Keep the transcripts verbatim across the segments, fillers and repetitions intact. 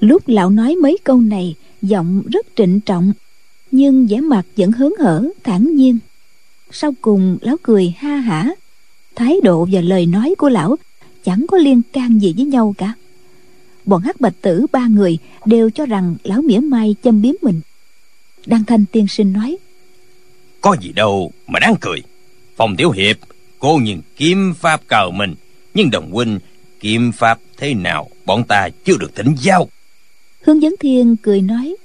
Lúc lão nói mấy câu này, giọng rất trịnh trọng, nhưng vẻ mặt vẫn hớn hở thản nhiên. Sau cùng lão cười ha hả. Thái độ và lời nói của lão chẳng có liên can gì với nhau cả. Bọn Hắc Bạch Tử ba người đều cho rằng lão mỉa mai châm biếm mình. Đan Thanh tiên sinh nói: Có gì đâu mà đáng cười. Phong tiểu hiệp cô nhiên kiếm pháp cờ mình, nhưng đồng huynh kiếm pháp thế nào bọn ta chưa được thỉnh giáo. Hướng Vấn Thiên cười nói: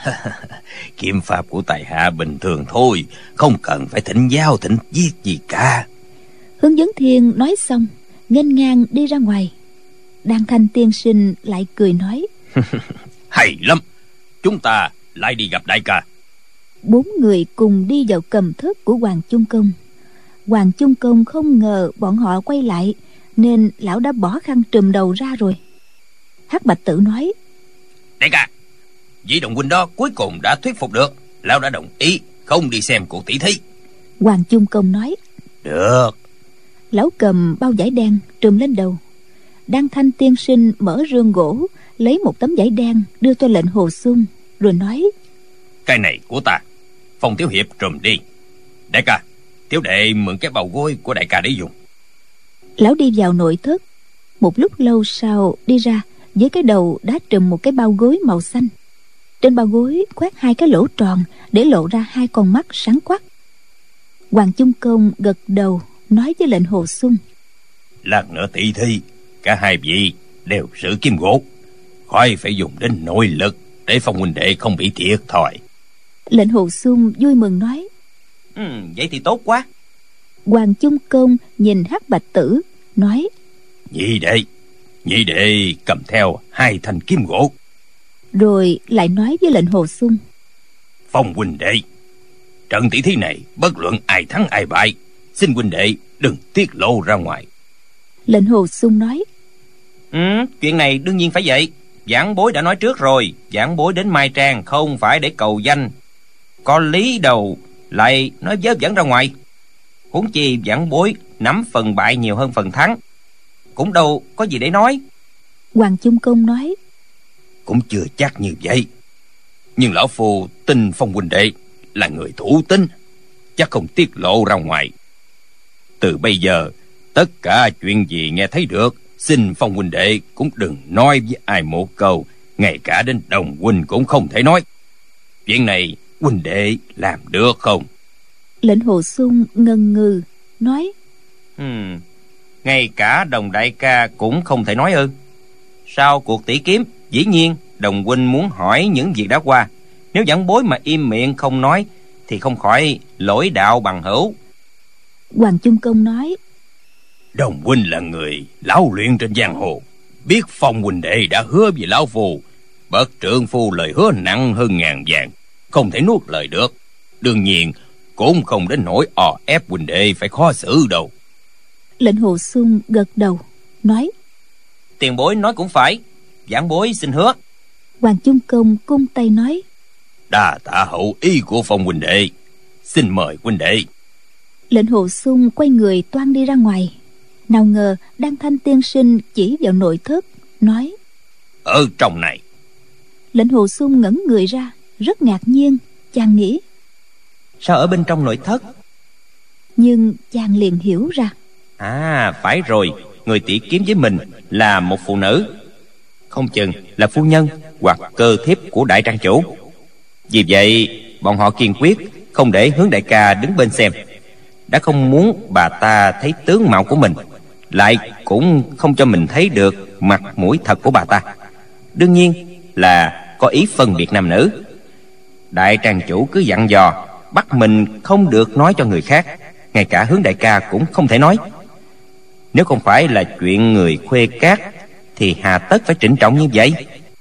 Kiếm pháp của tài hạ bình thường thôi, không cần phải thỉnh giáo thỉnh viết gì cả. Hướng Vấn Thiên nói xong nghênh ngang đi ra ngoài. Đan Thanh tiên sinh lại cười nói: Hay lắm, chúng ta lại đi gặp đại ca. Bốn người cùng đi vào cầm thất của Hoàng Chung Công. Hoàng Chung Công không ngờ bọn họ quay lại, nên lão đã bỏ khăn trùm đầu ra rồi. Hắc Bạch Tử nói: Đại ca, vị đồng huynh đó cuối cùng đã thuyết phục được, lão đã đồng ý không đi xem cuộc tỷ thí. Hoàng Chung Công nói: Được. Lão cầm bao vải đen trùm lên đầu. Đan Thanh tiên sinh mở rương gỗ, lấy một tấm vải đen đưa cho lệnh Hồ Xung, rồi nói: Cái này của ta, Phong tiểu hiệp trùm đi. Đại ca, tiểu đệ mượn cái bào gối của đại ca để dùng. Lão đi vào nội thất. Một lúc lâu sau đi ra, với cái đầu đã trùm một cái bao gối màu xanh. Trên bao gối khoét hai cái lỗ tròn để lộ ra hai con mắt sáng quắc. Hoàng Chung Công gật đầu nói với lệnh Hồ Xung: Lát nữa tỷ thi, cả hai vị đều sử kim gỗ, khỏi phải dùng đến nội lực để Phong huynh đệ không bị thiệt thòi. Lệnh Hồ Xung vui mừng nói: Ừ, vậy thì tốt quá. Hoàng Chung Công nhìn Hắc Bạch Tử nói: Nhị đệ, nhị đệ cầm theo hai thanh kim gỗ. Rồi lại nói với lệnh Hồ Xung: Phong huynh đệ, trận tỷ thí này bất luận ai thắng ai bại, xin huynh đệ đừng tiết lộ ra ngoài. Lệnh Hồ Xung nói: Ừ, chuyện này đương nhiên phải vậy. Giảng bối đã nói trước rồi, giảng bối đến Mai Trang không phải để cầu danh, có lý đầu lại nói vớ vẩn ra ngoài. Huống chi giảng bối nắm phần bại nhiều hơn phần thắng, cũng đâu có gì để nói. Hoàng Chung Công nói: Cũng chưa chắc như vậy, nhưng lão phu tin Phong huynh đệ là người thủ tín, chắc không tiết lộ ra ngoài. Từ bây giờ tất cả chuyện gì nghe thấy được, xin Phong huynh đệ cũng đừng nói với ai một câu, ngay cả đến đồng huynh cũng không thể nói. Chuyện này huynh đệ làm được không? Lệnh Hồ Xung ngần ngừ nói: Hmm, ngay cả đồng đại ca cũng không thể nói ư? Sau cuộc tỷ kiếm, dĩ nhiên đồng huynh muốn hỏi những việc đã qua. Nếu giảng bối mà im miệng không nói thì không khỏi lỗi đạo bằng hữu. Hoàng Chung Công nói: Đồng huynh là người lão luyện trên giang hồ, biết Phong huynh đệ đã hứa với lão phu, bậc trượng phu lời hứa nặng hơn ngàn vàng, không thể nuốt lời được. Đương nhiên cũng không đến nỗi ò ép huynh đệ phải khó xử đâu. Lệnh Hồ Xung gật đầu nói: Tiền bối nói cũng phải, giảng bối xin hứa. Hoàng Chung Công cung tay nói: Đa tạ hậu ý của Phong huynh đệ, xin mời huynh đệ. Lệnh Hồ Xung quay người toan đi ra ngoài. Nào ngờ Đan Thanh tiên sinh chỉ vào nội thất nói: Ở trong này. Lệnh Hồ Xung ngẩng người ra, rất ngạc nhiên. Chàng nghĩ: Sao ở bên trong nội thất? Nhưng chàng liền hiểu ra. À, phải rồi, người tỷ kiếm với mình là một phụ nữ, không chừng là phu nhân hoặc cơ thiếp của đại trang chủ. Vì vậy bọn họ kiên quyết không để Hướng đại ca đứng bên xem. Đã không muốn bà ta thấy tướng mạo của mình, lại cũng không cho mình thấy được mặt mũi thật của bà ta. Đương nhiên là có ý phân biệt nam nữ. Đại trang chủ cứ dặn dò bắt mình không được nói cho người khác, ngay cả Hướng đại ca cũng không thể nói. Nếu không phải là chuyện người khuê cát thì hà tất phải trịnh trọng như vậy.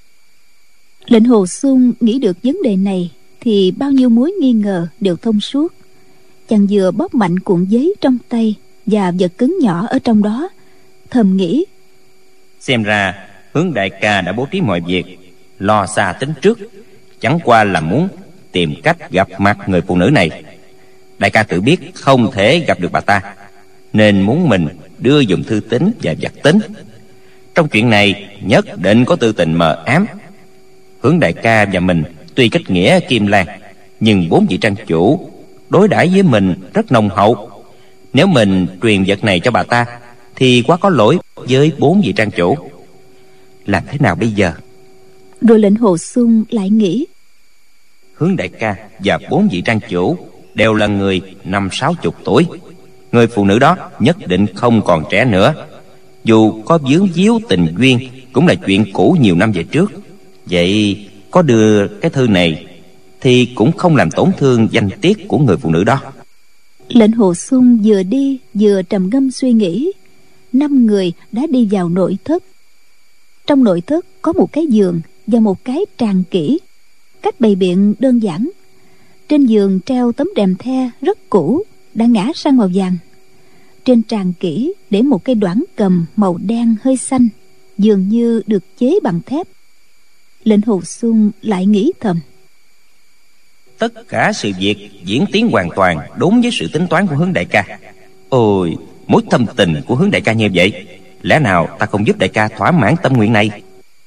Lệnh Hồ Xung nghĩ được vấn đề này thì bao nhiêu mối nghi ngờ đều thông suốt. Chàng vừa bóp mạnh cuộn giấy trong tay và vật cứng nhỏ ở trong đó, thầm nghĩ: Xem ra Hướng đại ca đã bố trí mọi việc, lo xa tính trước, chẳng qua là muốn tìm cách gặp mặt người phụ nữ này. Đại ca tự biết không thể gặp được bà ta, nên muốn mình đưa dùng thư tín và vật tín. Trong chuyện này nhất định có tư tình mờ ám, Hướng đại ca và mình tuy kết nghĩa kim lan, nhưng bốn vị trang chủ đối đãi với mình rất nồng hậu. Nếu mình truyền vật này cho bà ta thì quá có lỗi với bốn vị trang chủ. Làm thế nào bây giờ? Rồi lệnh Hồ Xuân lại nghĩ, Hướng đại ca và bốn vị trang chủ đều là người năm sáu chục tuổi. Người phụ nữ đó nhất định không còn trẻ nữa. Dù có vướng víu tình duyên cũng là chuyện cũ nhiều năm về trước. Vậy có đưa cái thư này thì cũng không làm tổn thương danh tiết của người phụ nữ đó. Lệnh Hồ Xuân vừa đi vừa trầm ngâm suy nghĩ. Năm người đã đi vào nội thất. Trong nội thất có một cái giường và một cái tràng kỹ. Cách bày biện đơn giản. Trên giường treo tấm rèm the rất cũ, đã ngả sang màu vàng. Trên tràng kỹ để một cây đoản cầm màu đen hơi xanh, dường như được chế bằng thép. Lệnh Hồ Xuân lại nghĩ thầm, tất cả sự việc diễn tiến hoàn toàn đúng với sự tính toán của Hướng đại ca. Ôi, mối thâm tình của Hướng đại ca như vậy, lẽ nào ta không giúp đại ca thỏa mãn tâm nguyện này?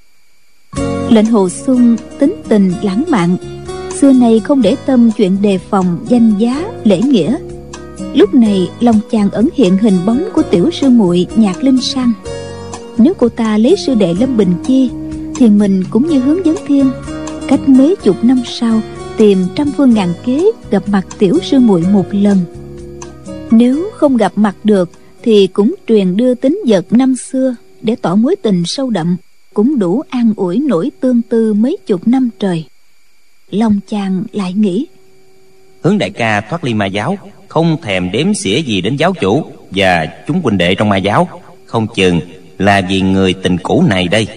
Lệnh Hồ Xuân tính tình lãng mạn, xưa nay không để tâm chuyện đề phòng danh giá lễ nghĩa. Lúc này lòng chàng ẩn hiện hình bóng của tiểu sư muội Nhạc Linh San. Nếu cô ta lấy sư đệ Lâm Bình Chi thì mình cũng như Hướng Vấn Thiên, cách mấy chục năm sau tìm trăm phương ngàn kế gặp mặt tiểu sư muội một lần. Nếu không gặp mặt được thì cũng truyền đưa tín vật năm xưa để tỏ mối tình sâu đậm, cũng đủ an ủi nỗi tương tư mấy chục năm trời. Lòng chàng lại nghĩ, Hướng đại ca thoát ly ma giáo, không thèm đếm xỉa gì đến giáo chủ và chúng huynh đệ trong ma giáo, không chừng là vì người tình cũ này đây.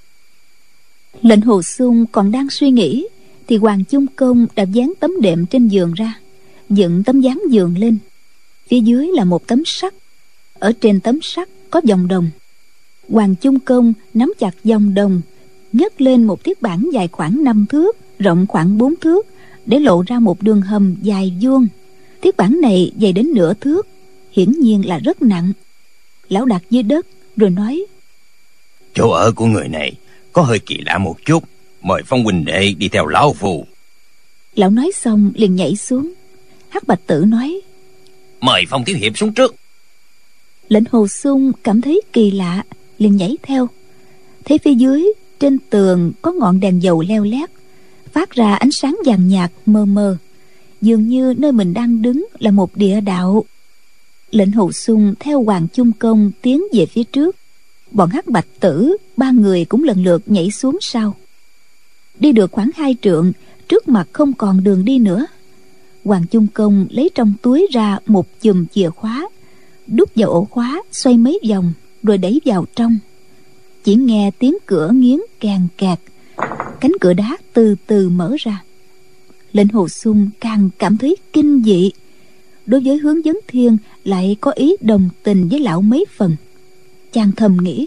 Lệnh Hồ Xuân còn đang suy nghĩ thì Hoàng Chung Công đã dán tấm đệm trên giường ra, dựng tấm dán giường lên. Phía dưới là một tấm sắt, ở trên tấm sắt có vòng đồng. Hoàng Chung Công nắm chặt vòng đồng, nhấc lên một thiết bản dài khoảng năm thước, rộng khoảng bốn thước, để lộ ra một đường hầm dài vuông. Thiết bản này dày đến nửa thước, hiển nhiên là rất nặng. Lão đặt dưới đất rồi nói, chỗ ở của người này có hơi kỳ lạ một chút, mời Phong huynh đệ đi theo lão phù. Lão nói xong liền nhảy xuống. Hắc Bạch Tử nói, mời Phong thiếu hiệp xuống trước. Lệnh Hồ Xuân cảm thấy kỳ lạ, liền nhảy theo. Thấy phía dưới trên tường có ngọn đèn dầu leo lét, phát ra ánh sáng vàng nhạt mờ mờ, dường như nơi mình đang đứng là một địa đạo. Lệnh Hồ Xuân theo Hoàng Chung Công tiến về phía trước. Bọn Hắc Bạch Tử ba người cũng lần lượt nhảy xuống sau. Đi được khoảng hai trượng, trước mặt không còn đường đi nữa. Hoàng Chung Công lấy trong túi ra một chùm chìa khóa, đút vào ổ khóa, xoay mấy vòng rồi đẩy vào trong. Chỉ nghe tiếng cửa nghiến càng kẹt, cánh cửa đá từ từ mở ra. Lệnh Hồ Xuân càng cảm thấy kinh dị. Đối với Hướng Vấn Thiên lại có ý đồng tình với lão mấy phần. Chàng thầm nghĩ,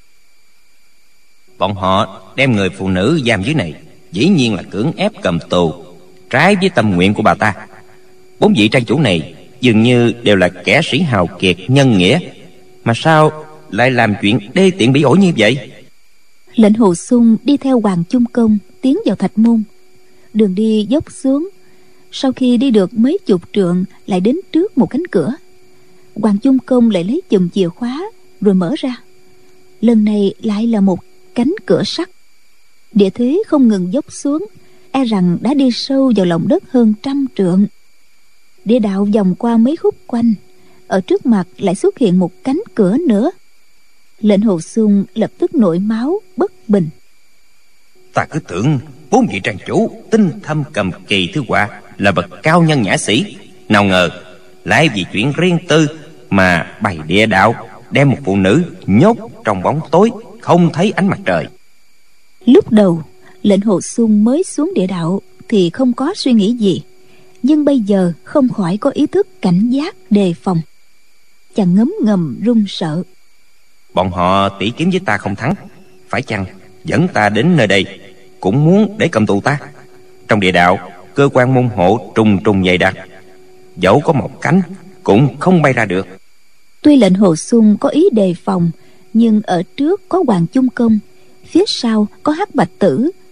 bọn họ đem người phụ nữ giam dưới này, dĩ nhiên là cưỡng ép cầm tù, trái với tâm nguyện của bà ta. Bốn vị trang chủ này dường như đều là kẻ sĩ hào kiệt nhân nghĩa, mà sao lại làm chuyện đê tiện bỉ ổi như vậy? Lệnh Hồ Xuân đi theo Hoàng Chung Công tiến vào thạch môn. Đường đi dốc xuống. Sau khi đi được mấy chục trượng lại đến trước một cánh cửa. Hoàng Chung Công lại lấy chùm chìa khóa rồi mở ra. Lần này lại là một cánh cửa sắt. Địa thế không ngừng dốc xuống, e rằng đã đi sâu vào lòng đất hơn trăm trượng. Địa đạo vòng qua mấy khúc quanh, ở trước mặt lại xuất hiện một cánh cửa nữa. Lệnh Hồ Xuân lập tức nổi máu bất bình. Ta cứ tưởng bốn vị trang chủ tinh thâm cầm kỳ thư họa là bậc cao nhân nhã sĩ, nào ngờ lại vì chuyện riêng tư mà bày địa đạo, đem một phụ nữ nhốt trong bóng tối không thấy ánh mặt trời. Lúc đầu Lệnh Hồ Xuân mới xuống địa đạo thì không có suy nghĩ gì, nhưng bây giờ không khỏi có ý thức cảnh giác đề phòng. Chàng ngấm ngầm run sợ. Bọn họ tỉ kiếm với ta không thắng, phải chăng dẫn ta đến nơi đây cũng muốn để cầm tù ta? Trong địa đạo cơ quan môn hộ trùng trùng dày đặc, dẫu có một cánh cũng không bay ra được. Tuy Lệnh Hồ Xuân có ý đề phòng, nhưng ở trước có Hoàng Chung Công, phía sau có Hắc Bạch Tử,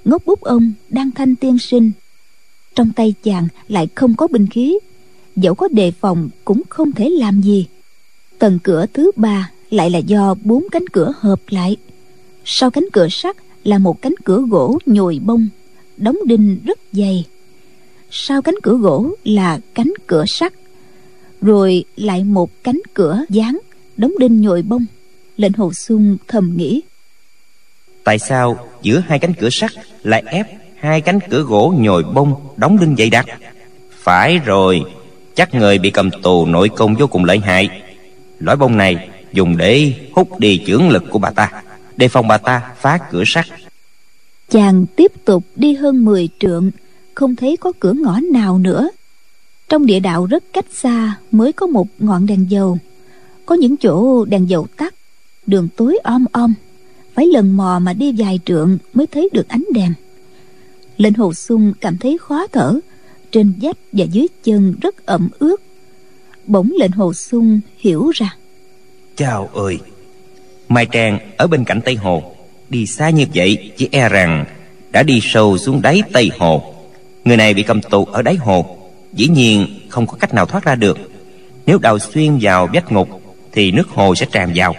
Ngốc bút ông Đan Thanh tiên sinh. Trong tay chàng lại không có binh khí, dẫu có đề phòng cũng không thể làm gì. Tầng cửa thứ ba lại là do bốn cánh cửa hợp lại. Sau cánh cửa sắt là một cánh cửa gỗ nhồi bông, đóng đinh rất dày. Sau cánh cửa gỗ là cánh cửa sắt, rồi lại một cánh cửa dán, đóng đinh nhồi bông. Lệnh Hồ Xuân thầm nghĩ, tại sao giữa hai cánh cửa sắt lại ép hai cánh cửa gỗ nhồi bông đóng đinh dày đặc? Phải rồi, chắc người bị cầm tù nội công vô cùng lợi hại. Lõi bông này dùng để hút đi chưởng lực của bà ta, đề phòng bà ta phá cửa sắt. Chàng tiếp tục đi hơn mười trượng, không thấy có cửa ngõ nào nữa. Trong địa đạo rất cách xa mới có một ngọn đèn dầu. Có những chỗ đèn dầu tắt, đường tối om om, phải lần mò mà đi vài trượng mới thấy được ánh đèn. Lệnh Hồ Xuân cảm thấy khó thở, trên vách và dưới chân rất ẩm ướt. Bỗng Lệnh Hồ Xuân hiểu ra, chao ơi, Mai Trang ở bên cạnh Tây Hồ, đi xa như vậy chỉ e rằng đã đi sâu xuống đáy Tây Hồ. Người này bị cầm tù ở đáy hồ, dĩ nhiên không có cách nào thoát ra được. Nếu đào xuyên vào vách ngục thì nước hồ sẽ tràn vào.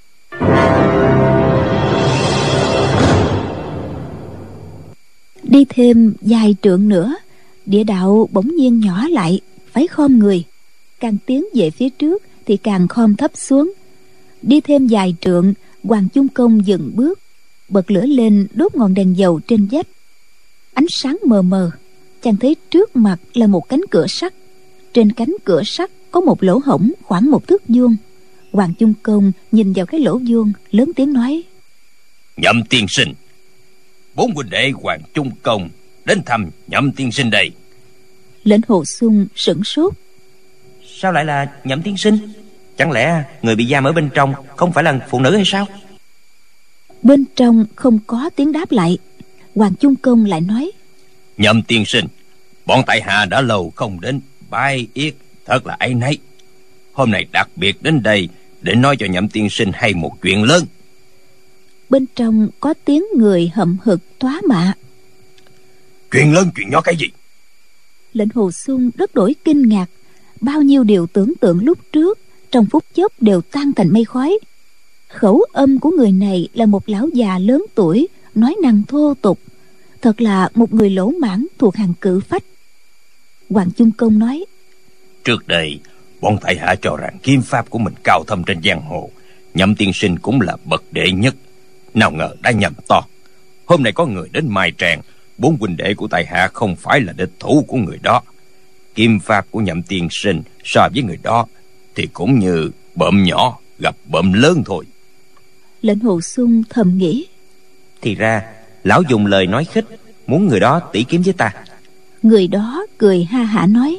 Đi thêm vài trượng nữa, địa đạo bỗng nhiên nhỏ lại, phải khom người. Càng tiến về phía trước thì càng khom thấp xuống. Đi thêm vài trượng, Hoàng Chung Công dừng bước, bật lửa lên đốt ngọn đèn dầu trên vách. Ánh sáng mờ mờ, chàng thấy trước mặt là một cánh cửa sắt. Trên cánh cửa sắt có một lỗ hổng khoảng một thước vuông. Hoàng Chung Công nhìn vào cái lỗ vuông, lớn tiếng nói, Nhậm tiên sinh, bốn huynh đệ Hoàng Chung Công đến thăm Nhậm tiên sinh đây. Lệnh Hồ Xuân sửng sốt. Sao lại là Nhậm tiên sinh? Chẳng lẽ người bị giam ở bên trong không phải là phụ nữ hay sao? Bên trong không có tiếng đáp lại. Hoàng Chung Công lại nói, Nhậm tiên sinh, bọn tại hạ đã lâu không đến bái yết, thật là áy náy. Hôm nay đặc biệt đến đây để nói cho Nhậm tiên sinh hay một chuyện lớn. Bên trong có tiếng người hậm hực tóa mạ. Chuyện lớn chuyện nhỏ cái gì? Lệnh Hồ Xuân rất đổi kinh ngạc. Bao nhiêu điều tưởng tượng lúc trước trong phút chốc đều tan thành mây khói. Khẩu âm của người này là một lão già lớn tuổi, nói năng thô tục, thật là một người lỗ mãng thuộc hàng cự phách. Hoàng Chung Công nói, trước đây bọn tại hạ cho rằng kiếm pháp của mình cao thâm trên giang hồ, Nhậm tiên sinh cũng là bậc đệ nhất. Nào ngờ đã nhầm to. Hôm nay có người đến Mai Tràng, bốn huynh đệ của tại hạ không phải là địch thủ của người đó. Kiếm pháp của Nhậm tiên sinh so với người đó thì cũng như bợm nhỏ gặp bợm lớn thôi. Lệnh Hồ Xuân thầm nghĩ, thì ra lão dùng lời nói khích muốn người đó tỉ kiếm với ta. Người đó cười ha hả nói,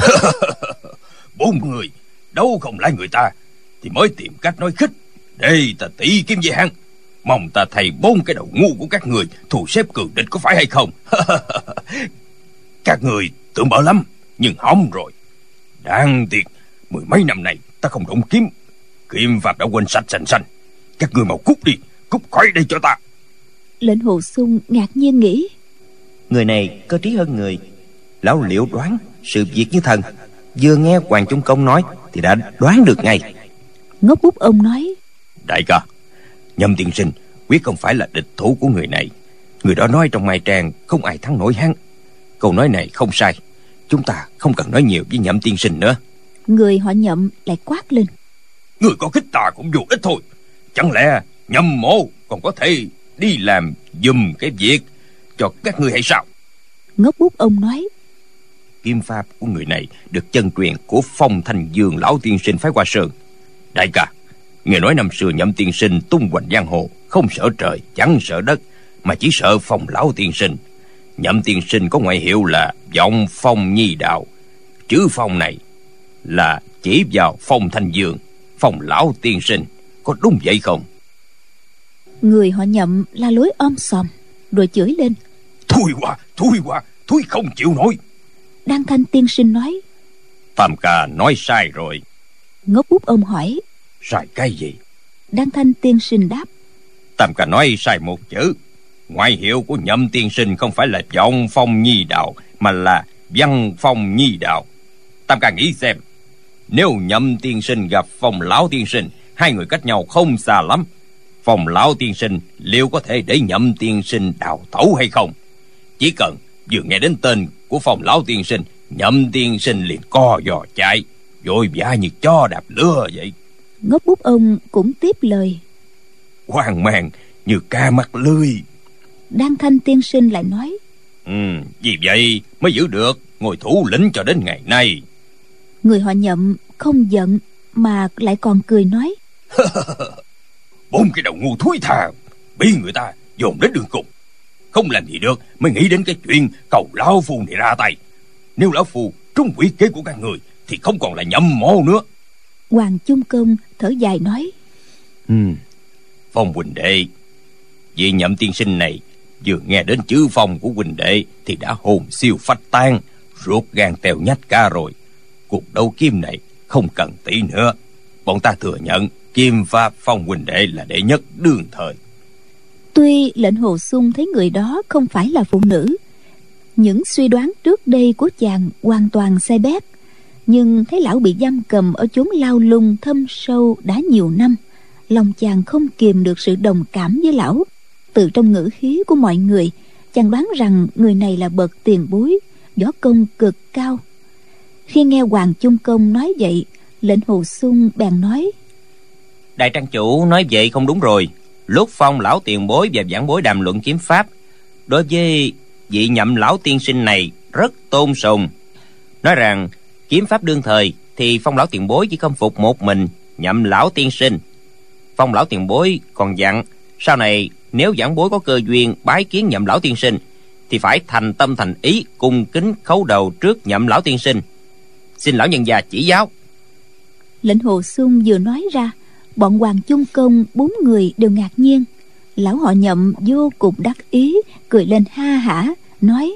bốn người đâu không lại người ta thì mới tìm cách nói khích để ta tỉ kiếm với hắn. Mong ta thầy bốn cái đầu ngu của các người thù xếp cường địch, có phải hay không? Các người tưởng bở lắm, nhưng hỏng rồi. Đáng tiếc, mười mấy năm nay ta không động kiếm, kiếm pháp đã quên sạch sành sanh. Các người mau cút đi, cút khỏi đây cho ta. Lệnh Hồ Xuân ngạc nhiên nghĩ, người này cơ trí hơn người. Lão liệu đoán sự việc như thần, vừa nghe Hoàng Chung Công nói thì đã đoán được ngay. Ngốc bút ông nói, đại ca, Nhậm tiên sinh quyết không phải là địch thủ của người này. Người đó nói trong Mai Trang không ai thắng nổi hắn. Câu nói này không sai. Chúng ta không cần nói nhiều với Nhậm tiên sinh nữa. Người họ Nhậm lại quát lên, người có khích ta cũng vô ích thôi. Chẳng lẽ Nhậm mộ còn có thể đi làm giùm cái việc cho các ngươi hay sao? Ngốc bút ông nói, kiếm pháp của người này được chân truyền của Phong Thanh Dương lão tiên sinh phái Hoa Sơn. Đại ca, nghe nói năm xưa Nhậm tiên sinh tung hoành giang hồ, không sợ trời chẳng sợ đất, mà chỉ sợ Phong lão tiên sinh. Nhậm tiên sinh có ngoại hiệu là Vọng Phong Nhi Đạo. Chữ Phong này là chỉ vào Phong Thanh Dương, Phong lão tiên sinh, có đúng vậy không? Người họ Nhậm la lối om sòm rồi chửi lên, Thui quá, thui quá, thui không chịu nổi. Đan Thanh tiên sinh nói, Tam ca nói sai rồi. Ngốc bút ông hỏi, Sai cái gì? Đan Thanh tiên sinh đáp, Tam ca nói sai một chữ. Ngoại hiệu của Nhậm tiên sinh không phải là Vọng Phong Nhi Đạo, mà là Văn Phong Nhi Đạo. Tam ca nghĩ xem, nếu Nhậm tiên sinh gặp Phong lão tiên sinh, hai người cách nhau không xa lắm, Phong lão tiên sinh liệu có thể để Nhậm tiên sinh đào tẩu hay không? Chỉ cần vừa nghe đến tên của Phong lão tiên sinh, Nhậm tiên sinh liền co giò chạy, vội vã như chó đạp lửa vậy. Ngốc bút ông cũng tiếp lời: Hoang mang như cá mắc lưới. Đan Thanh tiên sinh lại nói: Ừ, vì vậy mới giữ được ngôi thủ lĩnh cho đến ngày nay. Người họ Nhậm không giận mà lại còn cười nói: Bốn cái đầu ngu thúi thà, bị người ta dồn đến đường cùng, không làm gì được mới nghĩ đến cái chuyện cầu lão phu này ra tay. Nếu lão phu trúng quỷ kế của các người thì không còn là Nhậm mô nữa. Hoàng Chung Công thở dài nói: Ừ, Phong huynh đệ, vị Nhậm tiên sinh này vừa nghe đến chữ Phong của huynh đệ thì đã hồn siêu phách tan, ruột gan teo nhách cả rồi. Cuộc đấu kiếm này không cần tỷ nữa, bọn ta thừa nhận kiếm pháp Phong huynh đệ là đệ nhất đương thời. Tuy lệnh Hồ Xung thấy người đó không phải là phụ nữ, những suy đoán trước đây của chàng hoàn toàn sai bét, nhưng thấy lão bị giam cầm ở chốn lao lung thâm sâu đã nhiều năm, lòng chàng không kìm được sự đồng cảm với lão. Từ trong ngữ khí của mọi người, chàng đoán rằng người này là bậc tiền bối, võ công cực cao. Khi nghe Hoàng Chung Công nói vậy, lệnh Hồ Xung bèn nói: Đại trang chủ nói vậy không đúng rồi. Lúc Phong lão tiền bối và giảng bối đàm luận kiếm pháp, đối với vị Nhậm lão tiên sinh này rất tôn sùng, nói rằng kiếm pháp đương thời thì Phong lão tiền bối chỉ khâm phục một mình Nhậm lão tiên sinh. Phong lão tiền bối còn dặn sau này nếu giảng bối có cơ duyên bái kiến Nhậm lão tiên sinh thì phải thành tâm thành ý cung kính khấu đầu trước Nhậm lão tiên sinh, xin lão nhân gia chỉ giáo. Lệnh Hồ Xung vừa nói ra, bọn Hoàng Chung Công bốn người đều ngạc nhiên. Lão họ Nhậm vô cùng đắc ý, cười lên ha hả nói: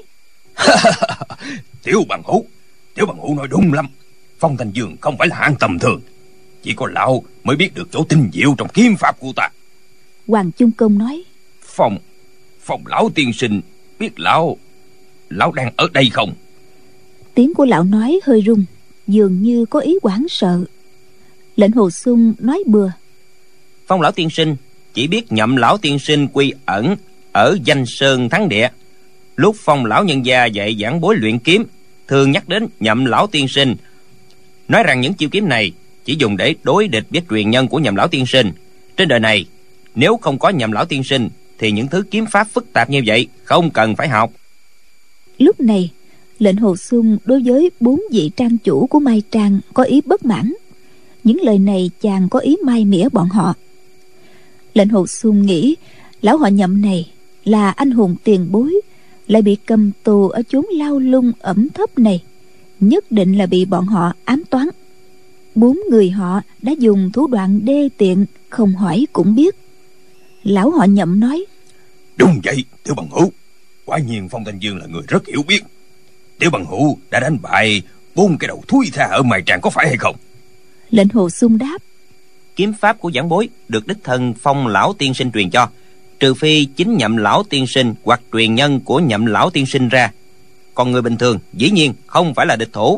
Tiểu bằng hữu, tiểu bằng hữu nói đúng lắm. Phong Thanh Dương không phải là hạng tầm thường, chỉ có lão mới biết được chỗ tinh diệu trong kiếm pháp của ta. Hoàng Chung Công nói: Phong, Phong lão tiên sinh biết lão, lão đang ở đây không? Tiếng của lão nói hơi rung, dường như có ý hoảng sợ. Lệnh Hồ Xung nói bừa: Phong lão tiên sinh chỉ biết Nhậm lão tiên sinh quy ẩn ở Danh Sơn Thắng Địa. Lúc Phong lão nhân gia dạy giảng bối luyện kiếm, thường nhắc đến Nhậm lão tiên sinh, nói rằng những chiêu kiếm này chỉ dùng để đối địch với truyền nhân của Nhậm lão tiên sinh. Trên đời này nếu không có Nhậm lão tiên sinh thì những thứ kiếm pháp phức tạp như vậy không cần phải học. Lúc này lệnh Hồ Xung đối với bốn vị trang chủ của Mai Trang có ý bất mãn. Những lời này chàng có ý mai mỉa bọn họ. Lệnh Hồ Xung nghĩ lão họ Nhậm này là anh hùng tiền bối, lại bị cầm tù ở chốn lao lung ẩm thấp này, nhất định là bị bọn họ ám toán. Bốn người họ đã dùng thủ đoạn đê tiện, không hỏi cũng biết. Lão họ Nhậm nói: Đúng vậy tiểu bằng hữu, quả nhiên Phong Thanh Dương là người rất hiểu biết. Tiểu bằng hữu đã đánh bại bốn cái đầu thúi tha ở Mai Tràng có phải hay không? Lệnh Hồ Xung đáp: Kiếm pháp của giảng bối được đích thân Phong lão tiên sinh truyền cho, trừ phi chính Nhậm lão tiên sinh hoặc truyền nhân của Nhậm lão tiên sinh ra, còn người bình thường dĩ nhiên không phải là địch thủ.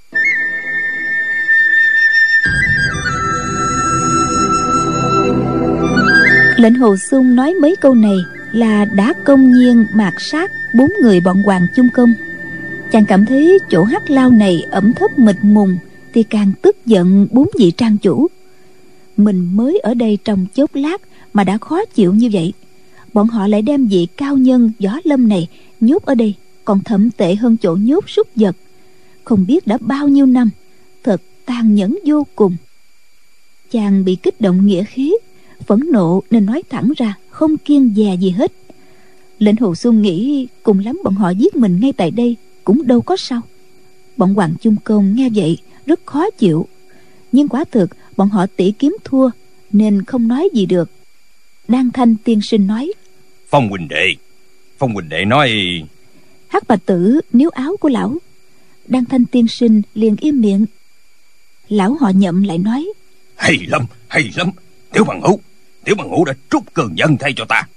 Lệnh Hồ Xung nói mấy câu này là đã công nhiên mạt sát bốn người bọn Hoàng Chung Công. Chàng cảm thấy chỗ hắc lao này ẩm thấp mịt mùng thì càng tức giận bốn vị trang chủ. Mình mới ở đây trong chốc lát mà đã khó chịu như vậy, bọn họ lại đem vị cao nhân võ lâm này nhốt ở đây, còn thậm tệ hơn chỗ nhốt súc vật. Không biết đã bao nhiêu năm, thật tàn nhẫn vô cùng. Chàng bị kích động nghĩa khí, phẫn nộ nên nói thẳng ra, không kiêng dè gì hết. Lệnh Hồ Xung nghĩ cùng lắm bọn họ giết mình ngay tại đây cũng đâu có sao. Bọn Hoàng Chung Công nghe vậy rất khó chịu, nhưng quả thực bọn họ tỷ kiếm thua nên không nói gì được. Đan Thanh tiên sinh nói: Phong huynh đệ, Phong huynh đệ nói. Hắc Bạch Tử níu áo của lão. Đan Thanh tiên sinh liền im miệng. Lão họ Nhậm lại nói: Hay lắm, hay lắm, tiểu bằng hữu, tiểu bằng hữu đã trút cơn giận thay cho ta.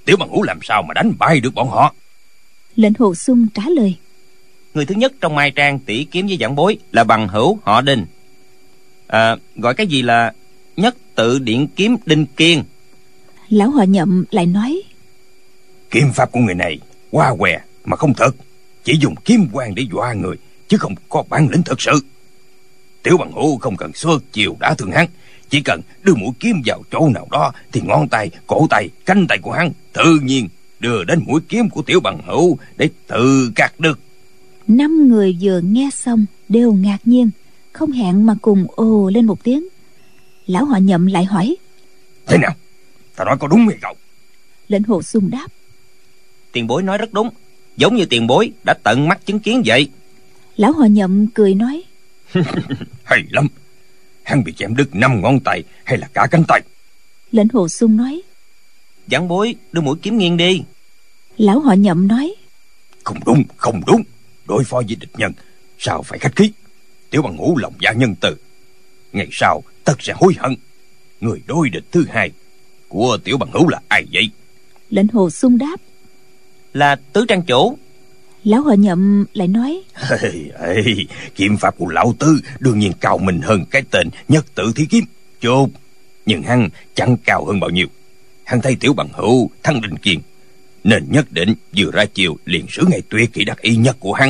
Tiểu Bằng Hữu làm sao mà đánh bại được bọn họ? Lệnh Hồ Xuân trả lời: Người thứ nhất trong Mai Trang tỷ kiếm với Vãn Bối là bằng hữu họ Đinh. À, gọi cái gì là nhất tự điện kiếm Đinh Kiên. Lão họ Nhậm lại nói: Kiếm pháp của người này quá què mà không thật, chỉ dùng kiếm quang để dọa người, chứ không có bản lĩnh thật sự. Tiểu Bằng Hữu không cần xuất chiều đã thương hắn, chỉ cần đưa mũi kiếm vào chỗ nào đó thì ngón tay, cổ tay, cánh tay của hắn tự nhiên đưa đến mũi kiếm của Tiểu Bằng Hữu để tự cắt được. Năm người vừa nghe xong đều ngạc nhiên, không hẹn mà cùng ồ lên một tiếng. Lão họ Nhậm lại hỏi: Thế nào, ta nói có đúng hay không? Lệnh Hồ Xuân đáp: Tiền bối nói rất đúng, giống như tiền bối đã tận mắt chứng kiến vậy. Lão họ Nhậm cười nói: Hay lắm, hắn bị chém đứt năm ngón tay hay là cả cánh tay? Lệnh Hồ Xuân nói: Vãn Bối đưa mũi kiếm nghiêng đi. Lão họ Nhậm nói: Không đúng, không đúng, đối phó với địch nhân sao phải khách khí? Tiểu Bằng Hữu lòng dạ nhân từ, ngày sau tất sẽ hối hận. Người đối địch thứ hai của Tiểu Bằng Hữu là ai vậy? Lệnh Hồ Xuân đáp: Là Tứ Trang Chủ. Lão họ Nhậm lại nói: Ê, ê, kiếm pháp của lão Tứ đương nhiên cao mình hơn cái tên nhất tự thi kiếm chốt, nhưng hắn chẳng cao hơn bao nhiêu. Hắn thấy Tiểu Bằng Hữu thắng Đinh Kiên nên nhất định vừa ra chiều liền sử ngay tuyệt kỹ đắc ý nhất của hắn.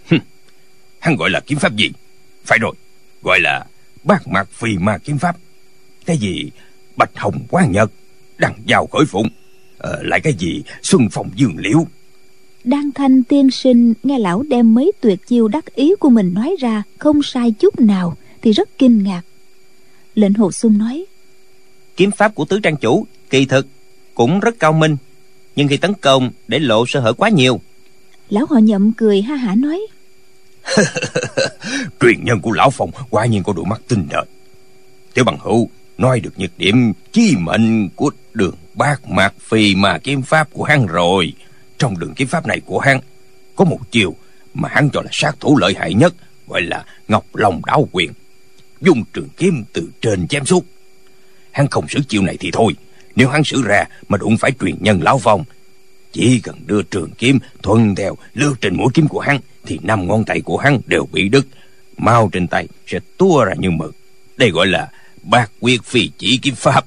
Hắn gọi là kiếm pháp gì? Phải rồi, gọi là Bát Mạc Phi Ma kiếm pháp. Cái gì Bạch Hồng Quang Nhật, Đằng Dao Khởi Phụng, ờ, lại cái gì Xuân Phong Dương Liễu. Đan Thanh tiên sinh nghe lão đem mấy tuyệt chiêu đắc ý của mình nói ra không sai chút nào thì rất kinh ngạc. Lệnh Hồ Xuân nói: Kiếm pháp của Tứ Trang Chủ kỳ thực cũng rất cao minh, nhưng khi tấn công để lộ sơ hở quá nhiều. Lão họ Nhậm cười ha hả nói: Truyền nhân của lão Phong quả nhiên có đôi mắt tinh đời. Tiểu Bằng Hữu nói được nhược điểm chí mệnh của đường Bát Mạc Phi Ma kiếm pháp của hắn rồi. Trong đường kiếm pháp này của hắn có một chiều mà hắn cho là sát thủ lợi hại nhất, gọi là Ngọc Long Đáo Quyền, dùng trường kiếm từ trên chém xuống. Hắn không sử chiêu này thì thôi, nếu hắn sử ra mà đụng phải truyền nhân lão Phong, chỉ cần đưa trường kiếm thuận theo lướt trên mũi kiếm của hắn thì năm ngón tay của hắn đều bị đứt, máu trên tay sẽ tua ra như mực. Đây gọi là bát quyết phi chỉ kiếm pháp.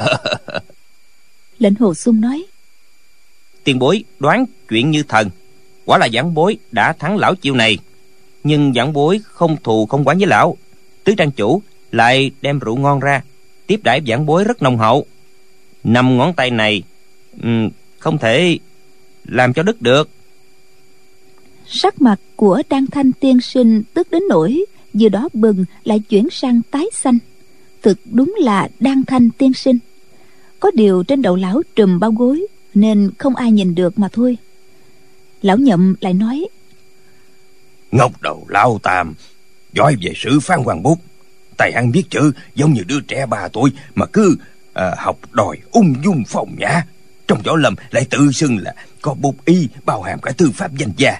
Lệnh Hồ Xuân nói: Tiền bối đoán chuyện như thần, quả là Vãn Bối đã thắng lão chiêu này. Nhưng Vãn Bối không thù không oán với lão. Tứ Trang Chủ lại đem rượu ngon ra tiếp đãi Vãn Bối rất nồng hậu. Năm ngón tay này um, không thể làm cho đứt được. Sắc mặt của Đan Thanh tiên sinh tức đến nỗi vừa đó bừng lại chuyển sang tái xanh. Thực đúng là Đan Thanh tiên sinh. Có điều trên đầu lão trùm bao gối nên không ai nhìn được mà thôi. Lão Nhậm lại nói: Ngốc đầu lão Tam giỏi về sử phán hoàng bút, tài hắn viết chữ giống như đứa trẻ ba tuổi mà cứ à, học đòi ung dung phong nhã. Trong võ lâm lại tự xưng là có bút y bao hàm cả thư pháp danh gia.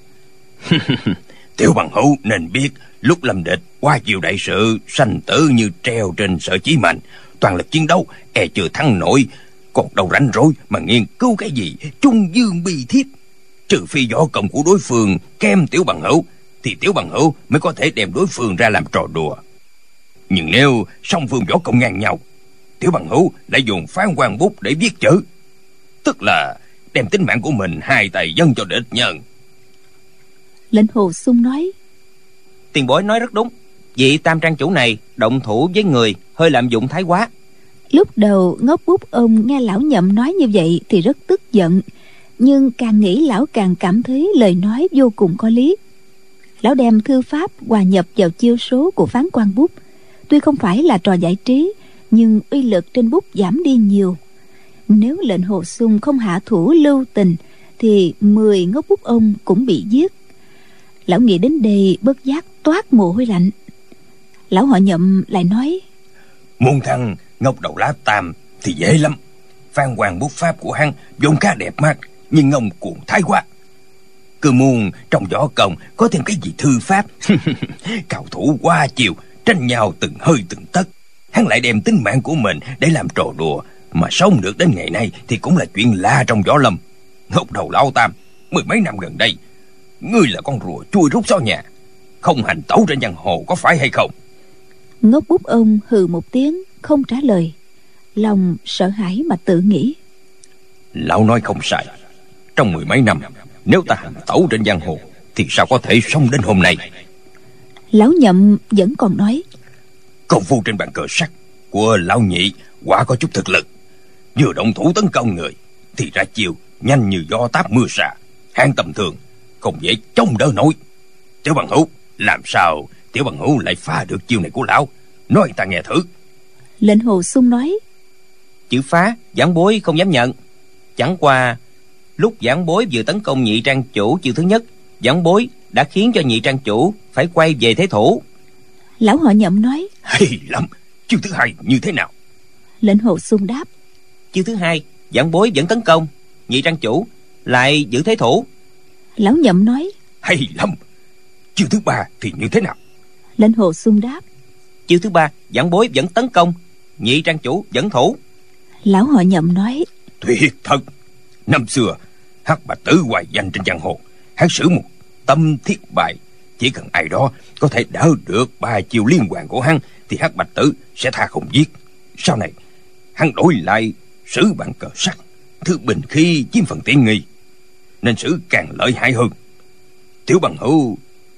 Tiểu Bằng Hữu nên biết, lúc lâm địch qua chiều đại sự, sanh tử như treo trên sợi chỉ mạnh, toàn lực chiến đấu e chưa thắng nổi, còn đâu rảnh rỗi mà nghiên cứu cái gì trung dương bi thiết. Trừ phi võ công của đối phương kém Tiểu Bằng Hữu thì Tiểu Bằng Hữu mới có thể đem đối phương ra làm trò đùa. Nhưng nếu song phương võ công ngang nhau, Tiểu Bằng Hữu lại dùng phán quan bút để viết chữ, tức là đem tính mạng của mình hai tay dâng cho địch nhân. Lệnh Hồ Xuân nói: Tiền bối nói rất đúng, vị Tam Trang Chủ này động thủ với người hơi lạm dụng thái quá. Lúc đầu ngốc bút ông nghe lão Nhậm nói như vậy thì rất tức giận, nhưng càng nghĩ lão càng cảm thấy lời nói vô cùng có lý. Lão đem thư pháp hòa nhập vào chiêu số của phán quan bút, tuy không phải là trò giải trí, nhưng uy lực trên bút giảm đi nhiều. Nếu lệnh Hồ Xuân không hạ thủ lưu tình thì mười ngốc bút ông cũng bị giết. Lão nghĩ đến đây bất giác toát mồ hôi lạnh. Lão họ Nhậm lại nói: Muốn thằng ngốc đầu lá Tam thì dễ lắm. Phan hoàng bút pháp của hắn vốn khá đẹp mắt, nhưng ngông cuồng thái quá. Cứ muốn trong võ công có thêm cái gì thư pháp. Cao thủ quá chiều, tranh nhau từng hơi từng tấc, hắn lại đem tính mạng của mình để làm trò đùa, Mà sống được đến ngày nay thì cũng là chuyện lạ trong võ lâm. Ngốc đầu Lão Tam, mười mấy năm gần đây ngươi là con rùa chui rút xó nhà, không hành tẩu trên giang hồ, có phải hay không? Ngốc Bút ông hừ một tiếng không trả lời, lòng sợ hãi mà tự nghĩ. Lão nói không sai. Trong mười mấy năm, nếu ta hành tẩu trên giang hồ thì sao có thể sống đến hôm nay? Lão Nhậm vẫn còn nói. Công phu trên bàn cờ sắt của lão Nhị quả có chút thực lực. Vừa động thủ tấn công người thì ra chiêu nhanh như gió táp mưa xạ, hạng tầm thường không dễ chống đỡ nổi. Tiểu Bằng Hữu, làm sao Tiểu Bằng Hữu lại phá được chiêu này của lão? Nói ta nghe thử. Lệnh Hồ Sung nói. Chữ phá giảng bối không dám nhận. Chẳng qua lúc giảng bối vừa tấn công Nhị trang chủ chiêu thứ nhất, giảng bối đã khiến cho Nhị trang chủ phải quay về thế thủ. Lão Họ Nhậm nói. Hay lắm, chiêu thứ hai như thế nào? Lệnh Hồ Sung đáp. Chiêu thứ hai giảng bối vẫn tấn công, Nhị trang chủ lại giữ thế thủ. Lão Nhậm nói. Hay lắm, chiêu thứ ba thì như thế nào? Lệnh Hồ Sung đáp. Chiêu thứ ba giảng bối vẫn tấn công, Nhị trang chủ vẫn thủ. Lão Họ Nhậm nói. Tuyệt thật. Năm xưa Hắc Bạch Tử hoài danh trên giang hồ, hắn sử một tâm thiết bài, chỉ cần ai đó có thể đỡ được ba chiêu liên hoàn của hắn thì Hắc Bạch Tử sẽ tha không giết. Sau này hắn đổi lại sử bàn cờ sắt, thứ bình khí chiếm phần tiện nghi, nên sử càng lợi hại hơn. Tiểu Bằng Hữu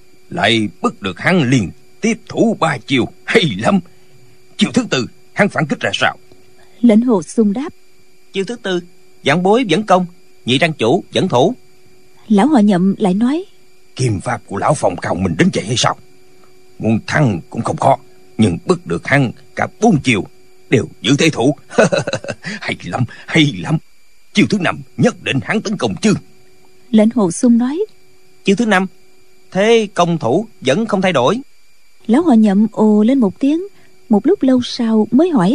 lại bức được hắn liền tiếp thủ ba chiêu. Hay lắm. Chiêu thứ tư hắn phản kích ra sao? Lệnh Hồ Sung đáp. Chiêu thứ tư giảng bối vẫn công, Nhị trang chủ vẫn thủ. Lão Họ Nhậm lại nói. Kim pháp của lão phòng cao mình đến vậy hay sao? Muốn thắng cũng không khó, nhưng bức được hắn cả bốn chiều đều giữ thế thủ. Hay lắm, hay lắm. Chiêu thứ năm nhất định hắn tấn công chứ? Lệnh Hồ Sung nói. Chiêu thứ năm thế công thủ vẫn không thay đổi. Lão Họ Nhậm ồ lên một tiếng, một lúc lâu sau mới hỏi.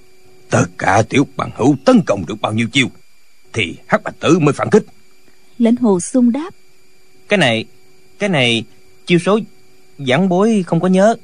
Tất cả Tiểu Bằng Hữu tấn công được bao nhiêu chiêu thì Hắc Bạch Tử mới phản kích? Lệnh Hồ Sung đáp. Cái này Cái này chiêu số giảng bối không có nhớ.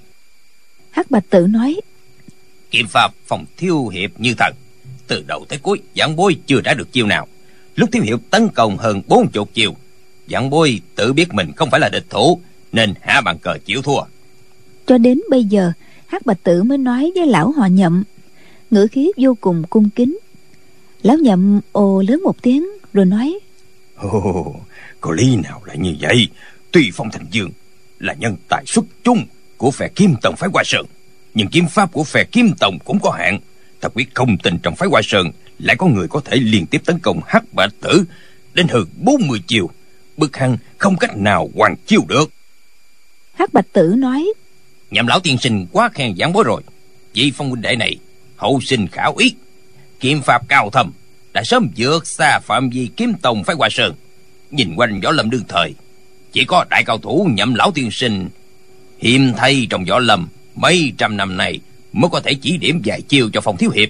Hắc Bạch Tử nói. Kiếm pháp phòng thiếu hiệp như thần, từ đầu tới cuối giảng bối chưa đã được chiêu nào. Lúc thiếu hiệp tấn công hơn bốn chục chiêu, giảng bối tự biết mình không phải là địch thủ nên hạ bàn cờ chịu thua. Cho đến bây giờ Hắc Bạch Tử mới nói với lão Họ Nhậm, ngữ khí vô cùng cung kính. Lão Nhậm ồ lớn một tiếng rồi nói. Ồ, có lý nào lại như vậy? Tuy Phong Thành Dương là nhân tài xuất chúng của phe Kim Tông phái Hoa Sơn, nhưng kiếm pháp của phe Kim Tông cũng có hạn. Ta quyết không tin trong phái Hoa Sơn lại có người có thể liên tiếp tấn công Hắc Bạch Tử đến hơn bốn mươi chiều, bức hắn không cách nào hoàn chiêu được. Hắc Bạch Tử nói. Nhậm lão tiên sinh quá khen giảng bối rồi. Vị Phong huynh đệ này hậu sinh khả úy, kiếm pháp cao thâm, đã sớm vượt xa phạm vi Kiếm Tông phái Hoa Sơn. Nhìn quanh võ lâm đương thời, chỉ có đại cao thủ Nhậm lão tiên sinh hiếm thấy trong võ lâm mấy trăm năm nay mới có thể chỉ điểm vài chiêu cho Phong thiếu hiệp.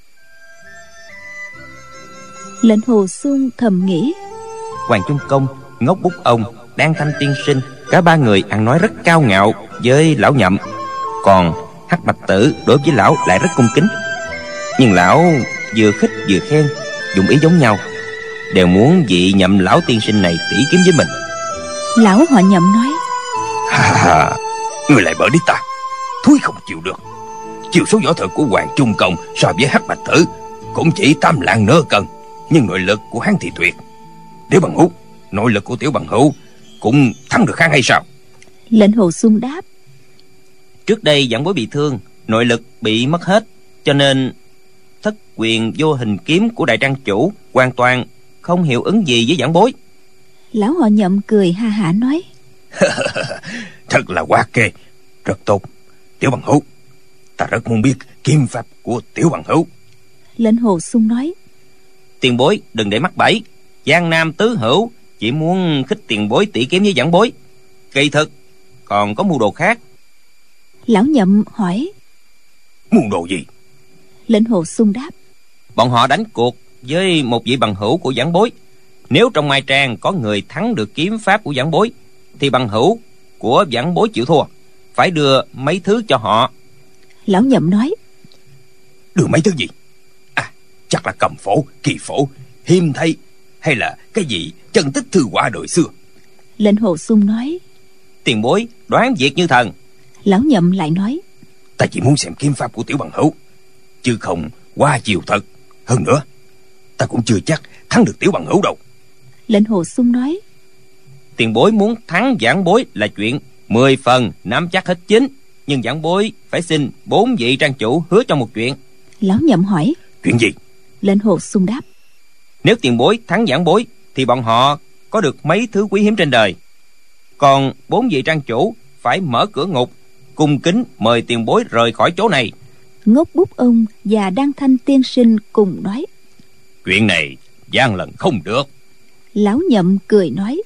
Lệnh Hồ Sung thầm nghĩ. Hoàng Trung Công, Ngốc Bút ông, Đan Thanh tiên sinh, cả ba người ăn nói rất cao ngạo với lão Nhậm, còn Hắc Bạch Tử đối với lão lại rất cung kính. Nhưng lão vừa khích vừa khen, dụng ý giống nhau, đều muốn vị Nhậm lão tiên sinh này tỉ kiếm với mình. Lão Họ Nhậm nói. Ha ha, người lại bở đi ta, thúi không chịu được. Chiều số võ thuật của Hoàng Trung Công so với Hắc Bạch Tử cũng chỉ tam lạng nửa cân, nhưng nội lực của hắn thì tuyệt. Tiểu Bằng Hữu, nội lực của Tiểu Bằng Hữu cũng thắng được hắn hay sao? Lệnh Hồ Sung đáp. Trước đây giảng bối bị thương, nội lực bị mất hết, cho nên thất quyền vô hình kiếm của đại trang chủ hoàn toàn không hiệu ứng gì với giảng bối. Lão Họ Nhậm cười ha hả nói. Thật là quá kê, rất tốt. Tiểu Bằng Hữu, ta rất muốn biết kiếm pháp của Tiểu Bằng Hữu. Lệnh Hồ Sung nói. Tiền bối đừng để mắc bẫy, Giang Nam tứ hữu chỉ muốn khích tiền bối tỉ kiếm với giảng bối, kỳ thực còn có mưu đồ khác. Lão Nhậm hỏi. Mưu đồ gì? Lệnh Hồ Sung đáp. Bọn họ đánh cuộc với một vị bằng hữu của giảng bối, nếu trong Mai Trang có người thắng được kiếm pháp của giảng bối thì bằng hữu của giảng bối chịu thua, phải đưa mấy thứ cho họ. Lão Nhậm nói. Đưa mấy thứ gì? À, Chắc là cầm phổ, kỳ phổ, hiếm thấy, hay là cái gì chân tích thư họa đời xưa. Lệnh Hồ Xung nói: Tiền bối đoán việc như thần. Lão Nhậm lại nói: Ta chỉ muốn xem kiếm pháp của Tiểu Bằng Hữu, chứ không qua chiều thật. Hơn nữa, ta cũng chưa chắc thắng được Tiểu Bằng Hữu đâu. Lệnh Hồ Xung nói: Tiền bối muốn thắng giảng bối là chuyện mười phần nắm chắc hết chín, nhưng giảng bối phải xin bốn vị trang chủ hứa cho một chuyện. Lão Nhậm hỏi: Chuyện gì? Lệnh Hồ Xung đáp: Nếu tiền bối thắng giảng bối thì bọn họ có được mấy thứ quý hiếm trên đời. Còn bốn vị trang chủ phải mở cửa ngục, cung kính mời tiền bối rời khỏi chỗ này. Ngốc Bút ông và Đan Thanh tiên sinh cùng nói: Chuyện này gian lần không được. Lão Nhậm cười nói: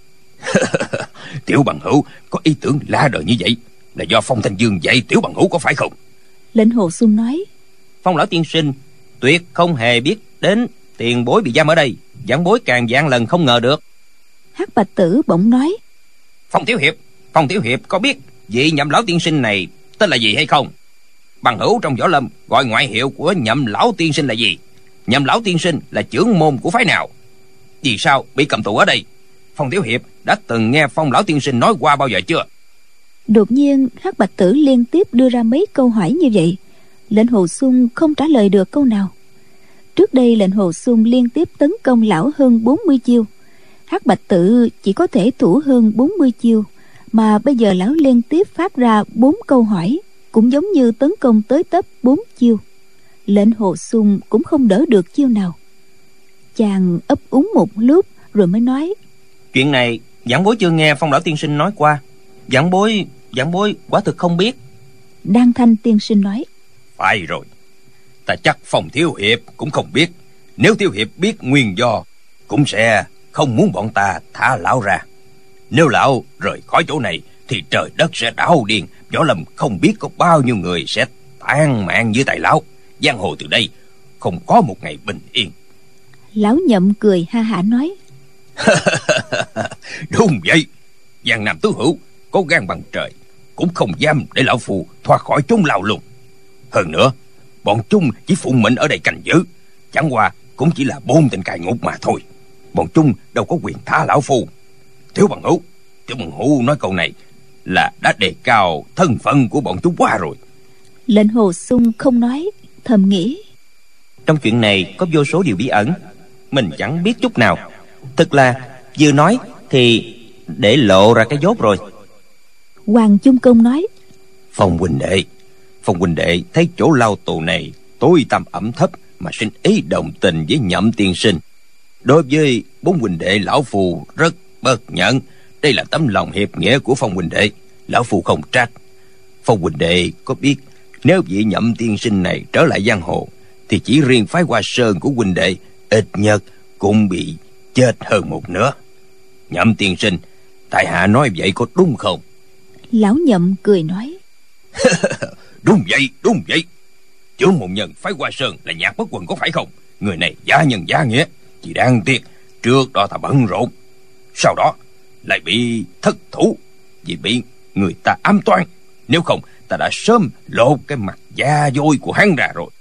Tiểu Bằng Hữu có ý tưởng lạ đời như vậy là do Phong Thanh Dương dạy Tiểu Bằng Hữu có phải không? Lệnh Hồ Xung nói: Phong lão tiên sinh tuyệt không hề biết đến tiền bối bị giam ở đây. Giảng bối càng vạn lần không ngờ được. Hắc Bạch Tử bỗng nói: Phong Tiểu Hiệp, Phong Tiểu Hiệp có biết vị Nhậm lão tiên sinh này tên là gì hay không? Bằng hữu trong võ lâm gọi ngoại hiệu của Nhậm lão tiên sinh là gì? Nhậm lão tiên sinh là trưởng môn của phái nào? Vì sao bị cầm tù ở đây? Phong Tiểu Hiệp đã từng nghe Phong lão tiên sinh nói qua bao giờ chưa? Đột nhiên Hắc Bạch Tử liên tiếp đưa ra mấy câu hỏi như vậy. Lệnh Hồ Xung không trả lời được câu nào. Trước đây Lệnh Hồ Xung liên tiếp tấn công lão hơn bốn mươi chiêu, Hắc Bạch Tử chỉ có thể thủ hơn bốn mươi chiêu, mà bây giờ lão liên tiếp phát ra bốn câu hỏi, cũng giống như tấn công tới tấp bốn chiêu. Lệnh Hồ Xung cũng không đỡ được chiêu nào. Chàng ấp úng một lúc rồi mới nói: Chuyện này giảng bối chưa nghe Phong lão tiên sinh nói qua. Giảng bối giảng bối quả thực không biết. Đan Thanh tiên sinh nói: Phải rồi, ta chắc Phong Thiếu Hiệp cũng không biết. Nếu Thiếu Hiệp biết nguyên do, cũng sẽ không muốn bọn ta thả lão ra. Nếu lão rời khỏi chỗ này thì trời đất sẽ đảo điên. Võ lâm không biết có bao nhiêu người sẽ tàn mạng dưới tay lão. Giang hồ từ đây không có một ngày bình yên. Lão Nhậm cười ha hả nói: Đúng vậy, Giang Nam tứ hữu có gan bằng trời, cũng không dám để lão phù thoát khỏi chúng lao lùng. Hơn nữa, bọn chúng chỉ phụng mệnh ở đây canh giữ, chẳng qua cũng chỉ là bốn tên cai ngục mà thôi. Bọn chúng đâu có quyền tha lão phù. Tiểu Bằng Hữu, Tiểu Bằng Hữu nói câu này là đã đề cao thân phận của bọn chúng quá rồi. Lệnh Hồ Xung không nói, thầm nghĩ: Trong chuyện này có vô số điều bí ẩn, mình chẳng biết chút nào. Thật là vừa nói thì để lộ ra cái dốt rồi. Hoàng Chung Công nói: Phong huynh đệ, Phong huynh đệ thấy chỗ lao tù này tối tăm ẩm thấp mà sinh ý đồng tình với Nhậm tiên sinh. Đối với bốn huynh đệ, lão phù rất bất nhẫn. Đây là tấm lòng hiệp nghĩa của Phong huynh đệ, lão phù không trách. Phong huynh đệ có biết nếu vị Nhậm tiên sinh này trở lại giang hồ thì chỉ riêng phái Hoa Sơn của huynh đệ ít nhất cũng bị chết hơn một nửa. Nhậm tiên sinh, tại hạ nói vậy có đúng không? Lão Nhậm cười nói: Đúng vậy, đúng vậy. Trưởng môn nhân phái Hoa Sơn là Nhạc Bất Quần có phải không? Người này gia nhân gia nghĩa, chỉ đáng tiếc trước đó ta bận rộn, sau đó lại bị thất thủ vì bị người ta ám toan. Nếu không ta đã sớm lột cái mặt da dôi của hắn ra rồi.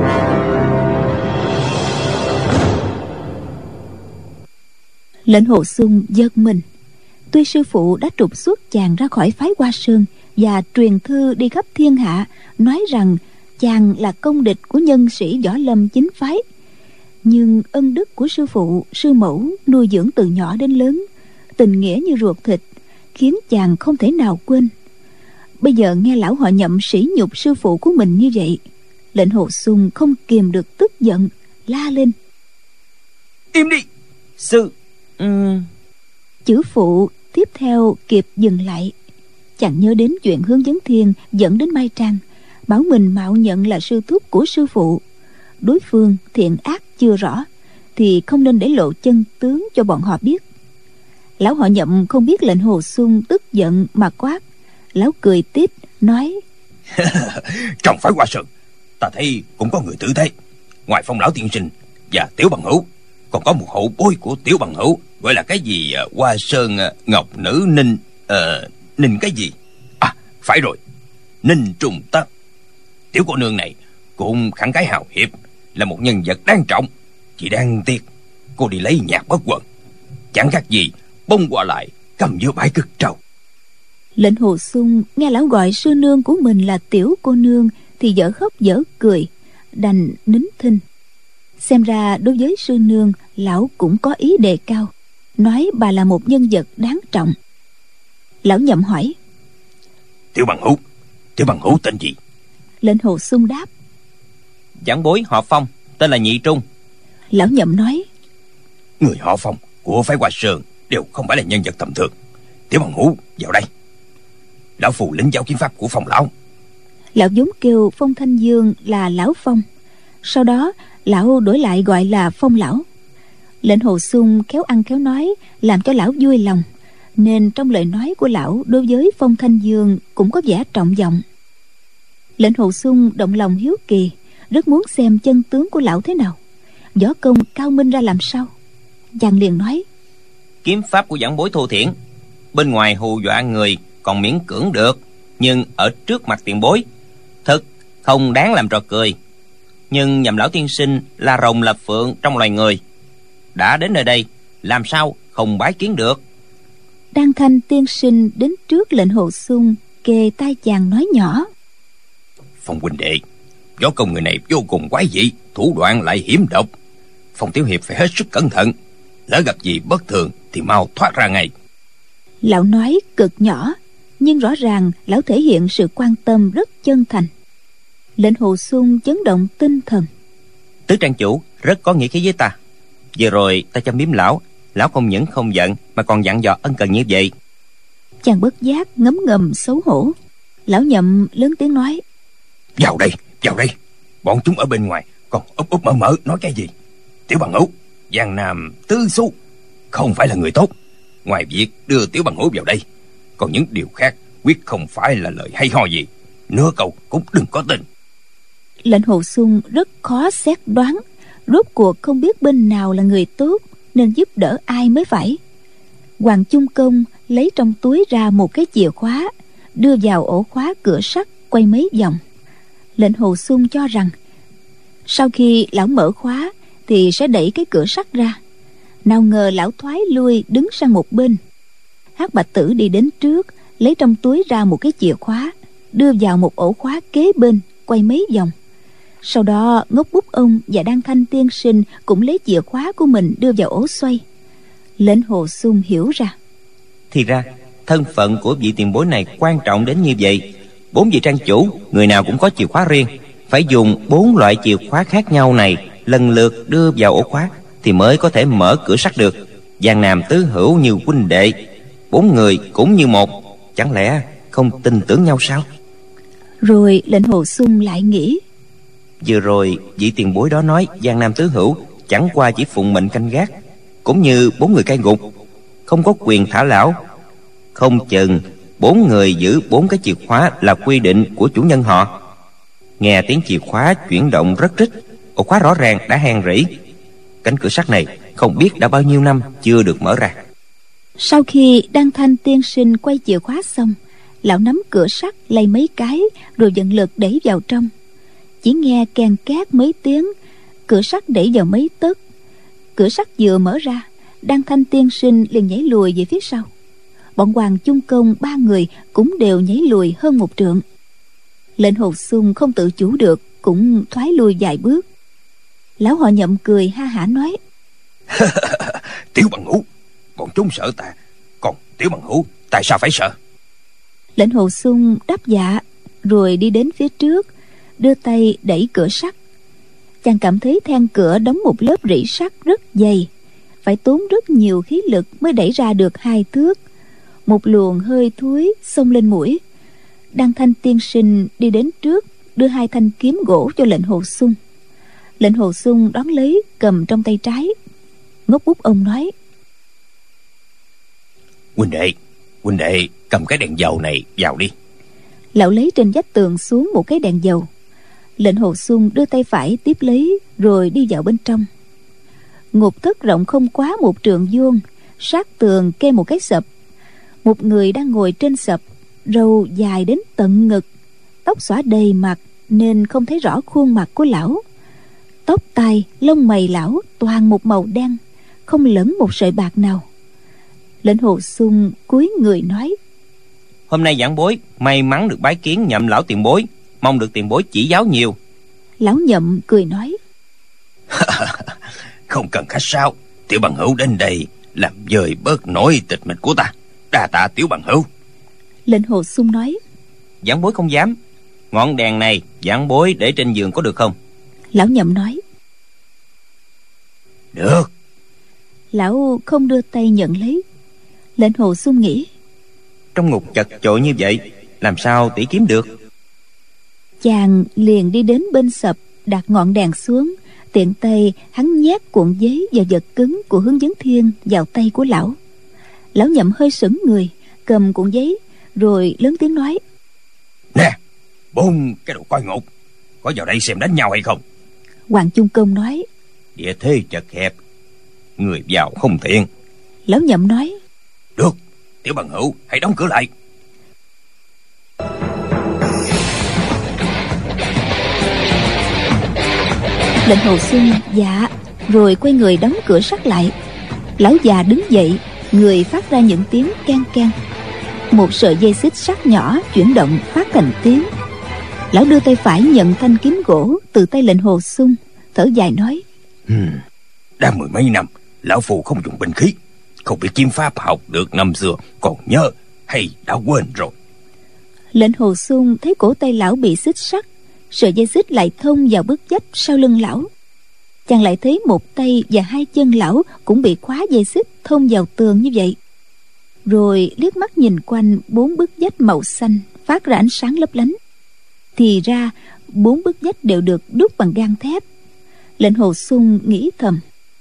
Lệnh Hồ Xung giật mình. Tuy sư phụ đã trục xuất chàng ra khỏi phái Hoa Sơn và truyền thư đi khắp thiên hạ, nói rằng chàng là công địch của nhân sĩ võ lâm chính phái, nhưng ân đức của sư phụ sư mẫu nuôi dưỡng từ nhỏ đến lớn, tình nghĩa như ruột thịt, khiến chàng không thể nào quên. Bây giờ nghe lão họ Nhậm sỉ nhục sư phụ của mình như vậy, Lệnh Hồ Xung không kìm được tức giận, la lên: Im đi sư. Uhm... Chữ phụ tiếp theo kịp dừng lại. Chàng nhớ đến chuyện Hướng Vấn Thiên dẫn đến Mai Trang, bảo mình mạo nhận là sư thúc của sư phụ. Đối phương thiện ác chưa rõ thì không nên để lộ chân tướng cho bọn họ biết. Lão họ Nhậm không biết Lệnh Hồ Xung tức giận mà quát. Lão cười tiếp nói: Trong phái Hoa Sơn ta thấy cũng có người tử thế. Ngoài Phong lão tiên sinh và Tiểu Bằng Hữu, còn có một hậu bối của Tiểu Bằng Hữu, gọi là cái gì Hoa Sơn Ngọc Nữ Ninh uh, Ninh cái gì. À phải rồi, Ninh Trùng Tất. Tiểu cô nương này cũng khẳng cái hào hiệp, là một nhân vật đáng trọng. Chỉ đáng tiếc cô đi lấy nhạc bất quần, chẳng khác gì bông qua lại cầm giữa bãi cực trâu. Lệnh Hồ Xung nghe lão gọi sư nương của mình là tiểu cô nương thì dở khóc dở cười, đành nín thinh. Xem ra đối với sư nương, lão cũng có ý đề cao, nói bà là một nhân vật đáng trọng. Lão Nhậm hỏi: Tiểu bằng hữu, tiểu bằng hữu tên gì? Lệnh Hồ Xung đáp: Giảng bối họ Phong, tên là Nhị Trung. Lão Nhậm nói: Người họ Phong của phái Hoa Sơn đều không phải là nhân vật tầm thường. Tiểu bằng hữu vào đây, lão phù lĩnh giáo kiếm pháp của Phong lão. Lão vốn kêu Phong Thanh Dương là lão Phong, sau đó lão đổi lại gọi là Phong lão. Lệnh Hồ Xung khéo ăn khéo nói, làm cho lão vui lòng, nên trong lời nói của lão đối với Phong Thanh Dương cũng có vẻ trọng giọng. Lệnh Hồ Xung động lòng hiếu kỳ, rất muốn xem chân tướng của lão thế nào, võ công cao minh ra làm sao. Chàng liền nói: Kiếm pháp của giảng bối thô thiển, bên ngoài hù dọa người còn miễn cưỡng được, nhưng ở trước mặt tiền bối thật không đáng làm trò cười. Nhưng nhầm lão tiên sinh là rồng là phượng trong loài người, đã đến nơi đây làm sao không bái kiến được. Đan Thanh tiên sinh đến trước Lệnh Hồ Xung, kề tai chàng nói nhỏ: Phong huynh đệ, võ công người này vô cùng quái dị, thủ đoạn lại hiểm độc. Phong tiểu hiệp phải hết sức cẩn thận, lỡ gặp gì bất thường thì mau thoát ra ngay. Lão nói cực nhỏ, nhưng rõ ràng lão thể hiện sự quan tâm rất chân thành. Lệnh Hồ Xung chấn động tinh thần: Tứ trang chủ rất có nghĩa khí với ta. Vừa rồi ta châm biếm lão, lão không những không giận mà còn dặn dò ân cần như vậy. Chàng bất giác ngấm ngầm xấu hổ. Lão Nhậm lớn tiếng nói: Vào đây, vào đây, bọn chúng ở bên ngoài còn úp úp mở mở nói cái gì? Tiểu bằng hữu, Giang Nam Tứ Xu không phải là người tốt. Ngoài việc đưa tiểu bằng hữu vào đây, còn những điều khác quyết không phải là lời hay ho gì. Nửa câu cũng đừng có tin. Lệnh Hồ Xung rất khó xét đoán, rốt cuộc không biết bên nào là người tốt nên giúp đỡ ai mới phải. Hoàng Chung Công lấy trong túi ra một cái chìa khóa, đưa vào ổ khóa cửa sắt, quay mấy vòng. Lệnh Hồ Xung cho rằng sau khi lão mở khóa thì sẽ đẩy cái cửa sắt ra. Nào ngờ lão thoái lui đứng sang một bên. Hắc Bạch Tử đi đến trước, lấy trong túi ra một cái chìa khóa, đưa vào một ổ khóa kế bên, quay mấy vòng. Sau đó Ngốc Bút Ông và Đan Thanh tiên sinh cũng lấy chìa khóa của mình đưa vào ổ xoay. Lệnh Hồ Xung hiểu ra, thì ra thân phận của vị tiền bối này quan trọng đến như vậy. Bốn vị trang chủ người nào cũng có chìa khóa riêng, phải dùng bốn loại chìa khóa khác nhau này lần lượt đưa vào ổ khóa thì mới có thể mở cửa sắt được. Giang Nam tứ hữu như huynh đệ, bốn người cũng như một, chẳng lẽ không tin tưởng nhau sao? Rồi Lệnh Hồ Xung lại nghĩ, vừa rồi vị tiền bối đó nói Giang Nam tứ hữu chẳng qua chỉ phụng mệnh canh gác, cũng như bốn người cai ngục, không có quyền thả lão. Không chừng bốn người giữ bốn cái chìa khóa là quy định của chủ nhân họ. Nghe tiếng chìa khóa chuyển động rất rít, ổ khóa rõ ràng đã hàn rỉ. Cánh cửa sắt này không biết đã bao nhiêu năm chưa được mở ra. Sau khi Đan Thanh tiên sinh quay chìa khóa xong, lão nắm cửa sắt lay mấy cái rồi vận lực đẩy vào trong. Chỉ nghe keng két mấy tiếng, cửa sắt đẩy vào mấy tấc. Cửa sắt vừa mở ra, Đan Thanh tiên sinh liền nhảy lùi về phía sau. Bọn Hoàng Chung Công ba người cũng đều nhảy lùi hơn một trượng. Lệnh Hồ Xung không tự chủ được, cũng thoái lui vài bước. Lão họ Nhậm cười ha hả nói, Tiểu bằng hữu, bọn chúng sợ ta, còn tiểu bằng hữu tại sao phải sợ? Lệnh Hồ Xung đáp dạ, rồi đi đến phía trước, đưa tay đẩy cửa sắt. Chàng cảm thấy then cửa đóng một lớp rỉ sắt rất dày, phải tốn rất nhiều khí lực mới đẩy ra được hai thước. Một luồng hơi thối xông lên mũi. Đan Thanh tiên sinh đi đến trước, đưa hai thanh kiếm gỗ cho Lệnh Hồ Xung. Lệnh Hồ Xung đón lấy, cầm trong tay trái. Ngốc Bút Ông nói, Huynh đệ, huynh đệ cầm cái đèn dầu này vào đi. Lão lấy trên vách tường xuống một cái đèn dầu. Lệnh Hồ Xung đưa tay phải tiếp lấy, rồi đi vào bên trong. Ngục thất rộng không quá một trượng vuông, sát tường kê một cái sập. Một người đang ngồi trên sập, râu dài đến tận ngực, tóc xõa đầy mặt nên không thấy rõ khuôn mặt của lão. Tóc tai lông mày lão toàn một màu đen, không lẫn một sợi bạc nào. Lệnh Hồ Xung cúi người nói: Hôm nay giảng bối may mắn được bái kiến Nhậm lão tiền bối, mong được tiền bối chỉ giáo nhiều. Lão Nhậm cười nói: Không cần khách sáo, tiểu bằng hữu đến đây làm dời bớt nỗi tịch mịch của ta. Đa tạ tiểu bằng hữu. Lệnh Hồ Xung nói: Giảng bối không dám. Ngọn đèn này giảng bối để trên giường có được không? Lão Nhậm nói: Được. Lão không đưa tay nhận lấy. Lệnh Hồ Xung nghĩ: Trong ngục chật chội như vậy, làm sao tỉ kiếm được? Chàng liền đi đến bên sập, đặt ngọn đèn xuống, tiện tay hắn nhét cuộn giấy và vật cứng của Hướng Dẫn Thiên vào tay của lão. Lão Nhậm hơi sững người, cầm cuộn giấy rồi lớn tiếng nói: Nè, bốn cái đồ coi ngục, có vào đây xem đánh nhau hay không? Hoàng Chung Công nói: Địa thế chật hẹp, người vào không tiện. Lão Nhậm nói: Được, tiểu bằng hữu hãy đóng cửa lại. Lệnh Hồ Xung dạ, rồi quay người đóng cửa sắt lại. Lão già đứng dậy, người phát ra những tiếng keng keng. Một sợi dây xích sắt nhỏ chuyển động phát thành tiếng. Lão đưa tay phải nhận thanh kiếm gỗ từ tay Lệnh Hồ Xung, thở dài nói: hmm, Đã mười mấy năm lão phu không dùng binh khí, không biết kiếm pháp học được năm xưa còn nhớ hay đã quên rồi. Lệnh Hồ Xung thấy cổ tay lão bị xích sắt, sợi dây xích lại thông vào bức vách sau lưng lão. Chàng lại thấy một tay và hai chân lão cũng bị khóa dây xích thông vào tường như vậy. Rồi liếc mắt nhìn quanh bốn bức vách màu xanh phát ra ánh sáng lấp lánh. Thì ra bốn bức vách đều được đúc bằng gang thép. Lệnh Hồ Xung nghĩ thầm: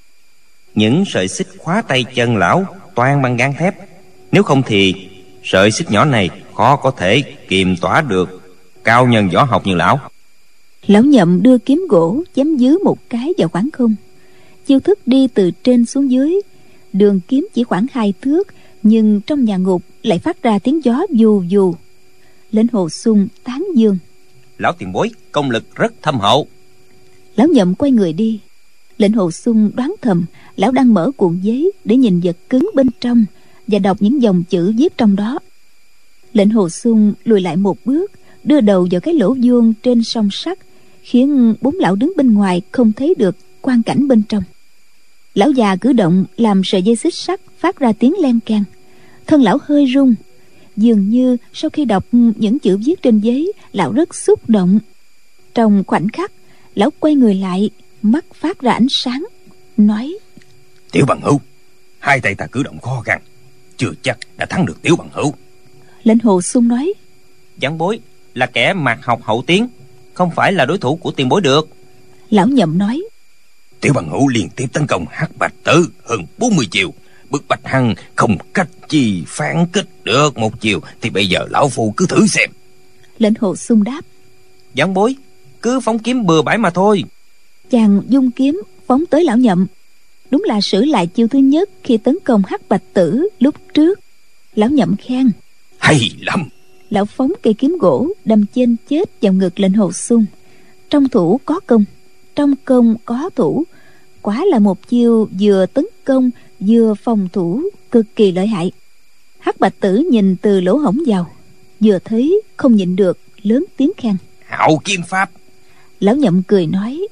Những sợi xích khóa tay chân lão toàn bằng gang thép, nếu không thì sợi xích nhỏ này khó có thể kiềm tỏa được cao nhân võ học như lão. Lão Nhậm đưa kiếm gỗ chém dưới một cái vào khoảng không. Chiêu thức đi từ trên xuống dưới, đường kiếm chỉ khoảng hai thước, nhưng trong nhà ngục lại phát ra tiếng gió vù vù. Lệnh Hồ Xung tán dương: Lão tiền bối công lực rất thâm hậu. Lão Nhậm quay người đi. Lệnh Hồ Xung đoán thầm lão đang mở cuộn giấy để nhìn vật cứng bên trong và đọc những dòng chữ viết trong đó. Lệnh Hồ Xung lùi lại một bước, đưa đầu vào cái lỗ vuông trên song sắt, khiến bốn lão đứng bên ngoài không thấy được quang cảnh bên trong. Lão già cử động làm sợi dây xích sắt phát ra tiếng len keng. Thân lão hơi rung, dường như sau khi đọc những chữ viết trên giấy, lão rất xúc động. Trong khoảnh khắc, lão quay người lại, mắt phát ra ánh sáng, nói: Tiểu bằng hữu, hai tay ta cử động khó khăn, chưa chắc đã thắng được tiểu bằng hữu. Lệnh Hồ Xung nói: Giảng bối là kẻ mạt học hậu tiến, không phải là đối thủ của tiền bối được. Lão Nhậm nói: Tiểu bằng hữu liên tiếp tấn công Hắc Bạch Tử hơn bốn mươi chiều, bức bách hắn không cách chi phản kích được một chiều, thì bây giờ lão phu cứ thử xem. Lệnh Hồ Xung đáp: Giảng bối cứ phóng kiếm bừa bãi mà thôi. Chàng dung kiếm phóng tới lão Nhậm. Đúng là sử lại chiêu thứ nhất khi tấn công Hắc Bạch Tử lúc trước. Lão Nhậm khen: Hay lắm. Lão phóng cây kiếm gỗ đâm chên chết vào ngực Lệnh Hồ Xung. Trong thủ có công, trong công có thủ, quả là một chiêu vừa tấn công vừa phòng thủ cực kỳ lợi hại. Hắc Bạch Tử nhìn từ lỗ hổng vào, vừa thấy không nhịn được lớn tiếng khen: Hảo kiếm pháp. Lão Nhậm cười nói: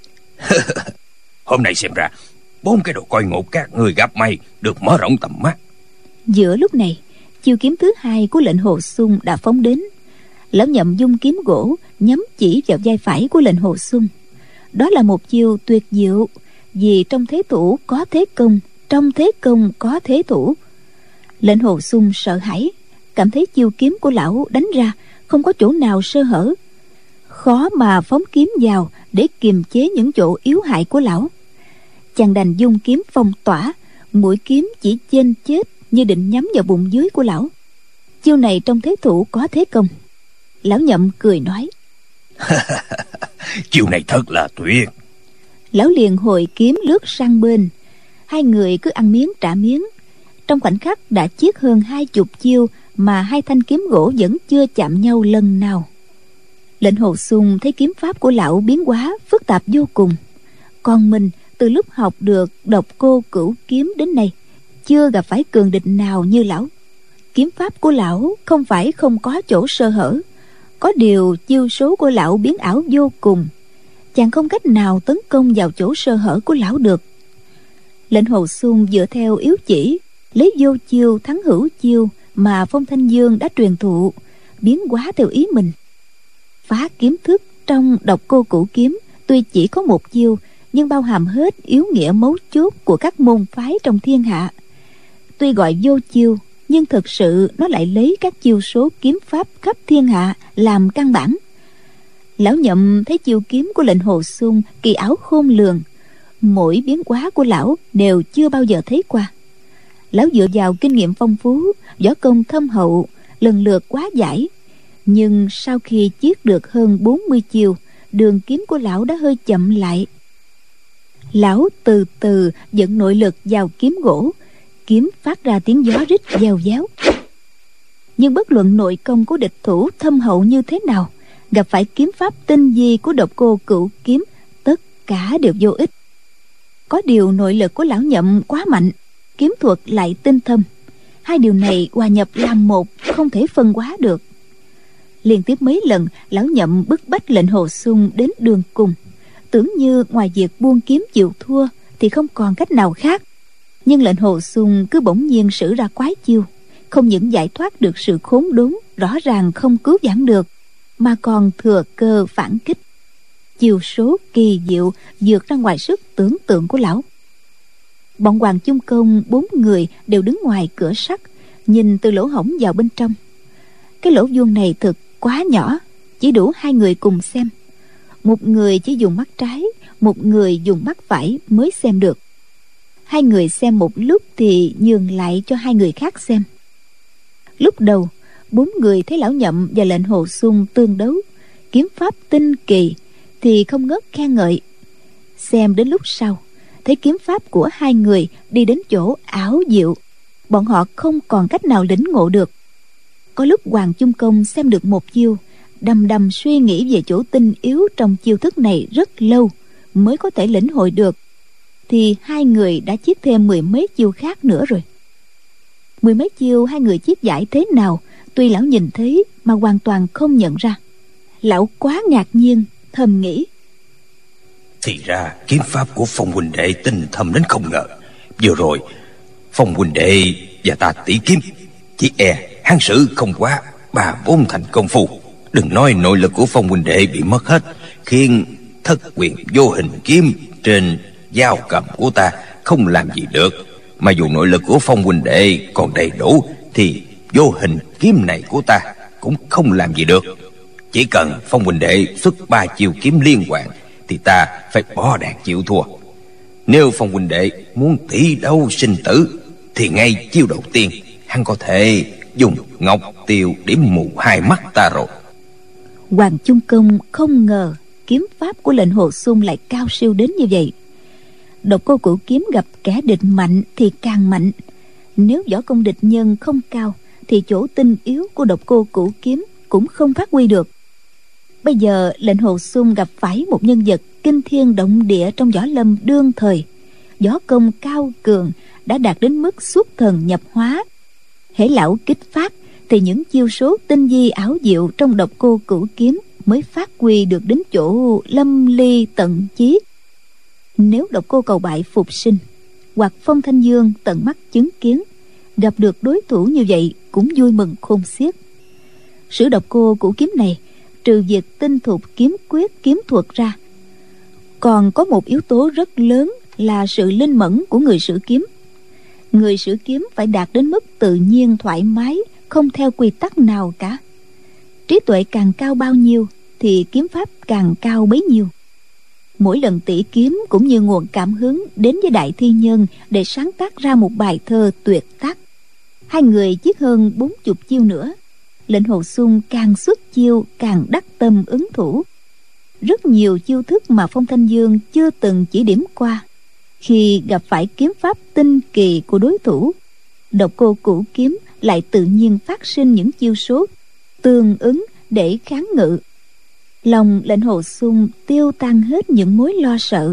Hôm nay xem ra bốn cái đồ coi ngục các người gặp may được mở rộng tầm mắt. Giữa lúc này, chiêu kiếm thứ hai của Lệnh Hồ Xung đã phóng đến. Lão Nhậm dung kiếm gỗ nhắm chỉ vào vai phải của Lệnh Hồ Xung. Đó là một chiêu tuyệt diệu, vì trong thế thủ có thế công, trong thế công có thế thủ. Lệnh Hồ Xung sợ hãi, cảm thấy chiêu kiếm của lão đánh ra không có chỗ nào sơ hở, khó mà phóng kiếm vào để kiềm chế những chỗ yếu hại của lão. Chàng đành dung kiếm phong tỏa, mũi kiếm chỉ chên chết như định nhắm vào bụng dưới của lão. Chiêu này trong thế thủ có thế công. Lão Nhậm cười nói: Chiêu này thật là tuyệt. Lão liền hồi kiếm lướt sang bên. Hai người cứ ăn miếng trả miếng. Trong khoảnh khắc đã chiết hơn hai chục chiêu mà hai thanh kiếm gỗ vẫn chưa chạm nhau lần nào. Lệnh Hồ Xung thấy kiếm pháp của lão biến hóa phức tạp vô cùng, Còn mình từ lúc học được độc cô cửu kiếm đến nay, chưa gặp phải cường địch nào như lão. Kiếm pháp của lão không phải không có chỗ sơ hở, có điều chiêu số của lão biến ảo vô cùng, chàng không cách nào tấn công vào chỗ sơ hở của lão được. Lệnh Hồ Xuân dựa theo yếu chỉ, lấy vô chiêu thắng hữu chiêu mà Phong Thanh Dương đã truyền thụ, biến hóa theo ý mình. Phá kiếm thức trong độc cô cửu kiếm tuy chỉ có một chiêu, nhưng bao hàm hết yếu nghĩa mấu chốt của các môn phái trong thiên hạ. Tuy gọi vô chiêu, nhưng thực sự nó lại lấy các chiêu số kiếm pháp khắp thiên hạ làm căn bản. Lão Nhậm thấy chiêu kiếm của Lệnh Hồ Xuân kỳ ảo khôn lường, mỗi biến hóa của lão đều chưa bao giờ thấy qua. Lão dựa vào kinh nghiệm phong phú, võ công thâm hậu, lần lượt hóa giải. Nhưng sau khi chiết được hơn bốn mươi chiêu, đường kiếm của lão đã hơi chậm lại. Lão từ từ dẫn nội lực vào kiếm gỗ, kiếm phát ra tiếng gió rít vèo véo. Nhưng bất luận nội công của địch thủ thâm hậu như thế nào, gặp phải kiếm pháp tinh vi của độc cô cửu kiếm, tất cả đều vô ích. Có điều nội lực của lão Nhậm quá mạnh, kiếm thuật lại tinh thâm, hai điều này hòa nhập làm một, không thể phân hóa được. Liên tiếp mấy lần, lão Nhậm bức bách Lệnh Hồ Xuân đến đường cùng, tưởng như ngoài việc buông kiếm chịu thua thì không còn cách nào khác. Nhưng Lệnh Hồ Xuân cứ bỗng nhiên sử ra quái chiêu, không những giải thoát được sự khốn đốn rõ ràng không cứu vãn được, mà còn thừa cơ phản kích. Chiêu số kỳ diệu vượt ra ngoài sức tưởng tượng của lão. Bọn Hoàng Chung Công bốn người đều đứng ngoài cửa sắt, nhìn từ lỗ hổng vào bên trong. Cái lỗ vuông này thực quá nhỏ, chỉ đủ hai người cùng xem. Một người chỉ dùng mắt trái, một người dùng mắt phải mới xem được. Hai người xem một lúc thì nhường lại cho hai người khác xem. Lúc đầu, bốn người thấy lão Nhậm và Lệnh Hồ Xuân tương đấu, kiếm pháp tinh kỳ, thì không ngớt khen ngợi. Xem đến lúc sau, thấy kiếm pháp của hai người đi đến chỗ ảo diệu, bọn họ không còn cách nào lĩnh ngộ được. Có lúc Hoàng Chung Công xem được một chiêu, đăm đăm suy nghĩ về chỗ tinh yếu trong chiêu thức này rất lâu mới có thể lĩnh hội được, thì hai người đã chiết thêm mười mấy chiêu khác nữa rồi. Mười mấy chiêu hai người chiết giải thế nào, tuy lão nhìn thấy mà hoàn toàn không nhận ra. Lão quá ngạc nhiên, thầm nghĩ: thì ra kiếm pháp của Phong huynh đệ tinh thâm đến không ngờ. Vừa rồi Phong huynh đệ và ta tỷ kiếm, chỉ e hắn sử không quá ba bốn thành công phu. Đừng nói nội lực của Phong huynh đệ bị mất hết, khiến thất quyền vô hình kiếm trên dao cầm của ta không làm gì được, mà dù nội lực của Phong huynh đệ còn đầy đủ thì vô hình kiếm này của ta cũng không làm gì được. Chỉ cần Phong huynh đệ xuất ba chiêu kiếm liên hoàn thì ta phải bỏ đàn chịu thua. Nếu Phong huynh đệ muốn tỷ đấu sinh tử thì ngay chiêu đầu tiên hắn có thể dùng ngọc tiêu điểm mù hai mắt ta rồi. Hoàng Chung Công không ngờ kiếm pháp của Lệnh Hồ Xuân lại cao siêu đến như vậy. Độc cô cửu kiếm gặp kẻ địch mạnh thì càng mạnh. Nếu võ công địch nhân không cao thì chỗ tinh yếu của độc cô cửu kiếm cũng không phát huy được. Bây giờ Lệnh Hồ Xuân gặp phải một nhân vật kinh thiên động địa trong võ lâm đương thời, võ công cao cường, đã đạt đến mức xuất thần nhập hóa. Hễ lão kích phát thì những chiêu số tinh vi ảo diệu trong độc cô cửu kiếm mới phát huy được đến chỗ lâm ly tận chí. Nếu độc cô cầu bại phục sinh, hoặc Phong Thanh Dương tận mắt chứng kiến, gặp được đối thủ như vậy cũng vui mừng khôn xiết. Sử độc cô cửu kiếm này, trừ việc tinh thục kiếm quyết kiếm thuật ra, còn có một yếu tố rất lớn là sự linh mẫn của người sử kiếm. Người sử kiếm phải đạt đến mức tự nhiên thoải mái, không theo quy tắc nào cả. Trí tuệ càng cao bao nhiêu thì kiếm pháp càng cao bấy nhiêu. Mỗi lần tỉ kiếm cũng như nguồn cảm hứng đến với đại thi nhân để sáng tác ra một bài thơ tuyệt tác. Hai người chiết hơn bốn chục chiêu nữa, Lệnh Hồ Xuân càng xuất chiêu càng đắc tâm ứng thủ. Rất nhiều chiêu thức mà Phong Thanh Dương chưa từng chỉ điểm qua, khi gặp phải kiếm pháp tinh kỳ của đối thủ, độc cô cửu kiếm lại tự nhiên phát sinh những chiêu số tương ứng để kháng ngự. Lòng Lệnh Hồ Xuân tiêu tan hết những mối lo sợ.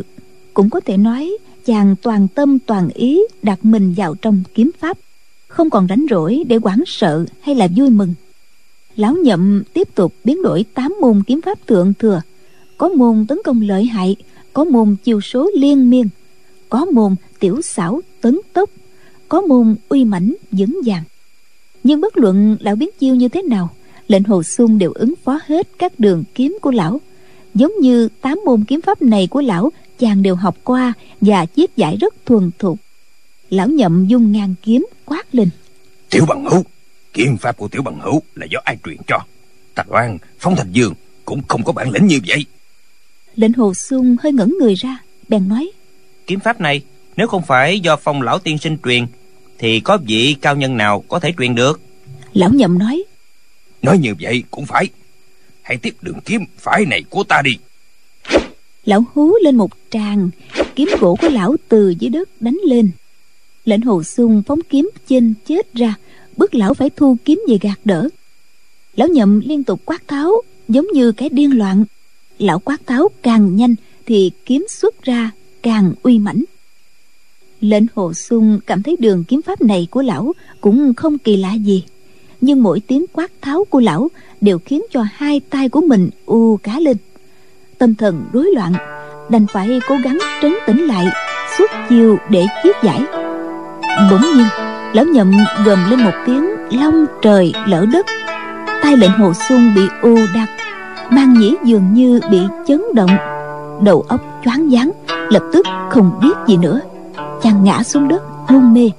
Cũng có thể nói chàng toàn tâm toàn ý đặt mình vào trong kiếm pháp, không còn rảnh rỗi để hoảng sợ hay là vui mừng. Lão Nhậm tiếp tục biến đổi tám môn kiếm pháp thượng thừa. Có môn tấn công lợi hại, có môn chiêu số liên miên, có môn tiểu xảo tấn tốc, có môn uy mãnh vững vàng. Nhưng bất luận lão biến chiêu như thế nào, lệnh Hồ Xung đều ứng phó hết các đường kiếm của lão. Giống như tám môn kiếm pháp này của lão chàng đều học qua và chiết giải rất thuần thục. Lão Nhậm dung ngang kiếm quát lên: Tiểu bằng hữu, kiếm pháp của tiểu bằng hữu là do ai truyền cho? Ta đoán Phong Thành Dương cũng không có bản lĩnh như vậy. Lệnh Hồ Xung hơi ngẩn người ra, bèn nói: Kiếm pháp này nếu không phải do Phong lão tiên sinh truyền, thì có vị cao nhân nào có thể truyền được? Lão Nhậm nói: Nói như vậy cũng phải. Hãy tiếp đường kiếm phải này của ta đi. Lão hú lên một tràng, kiếm gỗ của lão từ dưới đất đánh lên. Lệnh Hồ Xung phóng kiếm chênh chết ra, bức lão phải thu kiếm về gạt đỡ. Lão Nhậm liên tục quát tháo giống như cái điên loạn. Lão quát tháo càng nhanh thì kiếm xuất ra càng uy mãnh. Lệnh Hồ Xung cảm thấy đường kiếm pháp này của lão cũng không kỳ lạ gì, nhưng mỗi tiếng quát tháo của lão đều khiến cho hai tay của mình u cá lên. Tâm thần rối loạn, đành phải cố gắng trấn tĩnh lại, xuất chiêu để chiết giải. Bỗng nhiên lão Nhậm gầm lên một tiếng long trời lỡ đất. tay lệnh Hồ Xung bị u đặc, mang nhĩ dường như bị chấn động, đầu óc choáng váng, lập tức không biết gì nữa, chàng ngã xuống đất hôn mê.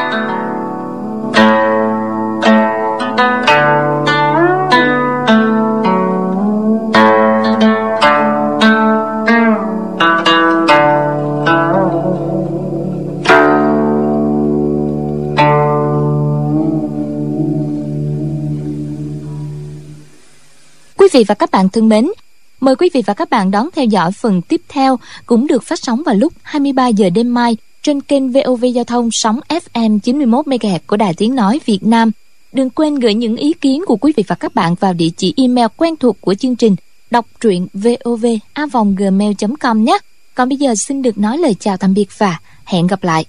Quý vị và các bạn thân mến, mời quý vị và các bạn đón theo dõi phần tiếp theo, cũng được phát sóng vào lúc hai mươi ba giờ đêm mai trên kênh vê o vê Giao thông sóng ép em chín mươi mốt mê ga héc của Đài Tiếng Nói Việt Nam. Đừng quên gửi những ý kiến của quý vị và các bạn vào địa chỉ email quen thuộc của chương trình đọc truyện vov a vòng gmail chấm com nhé. Còn bây giờ xin được nói lời chào tạm biệt và hẹn gặp lại.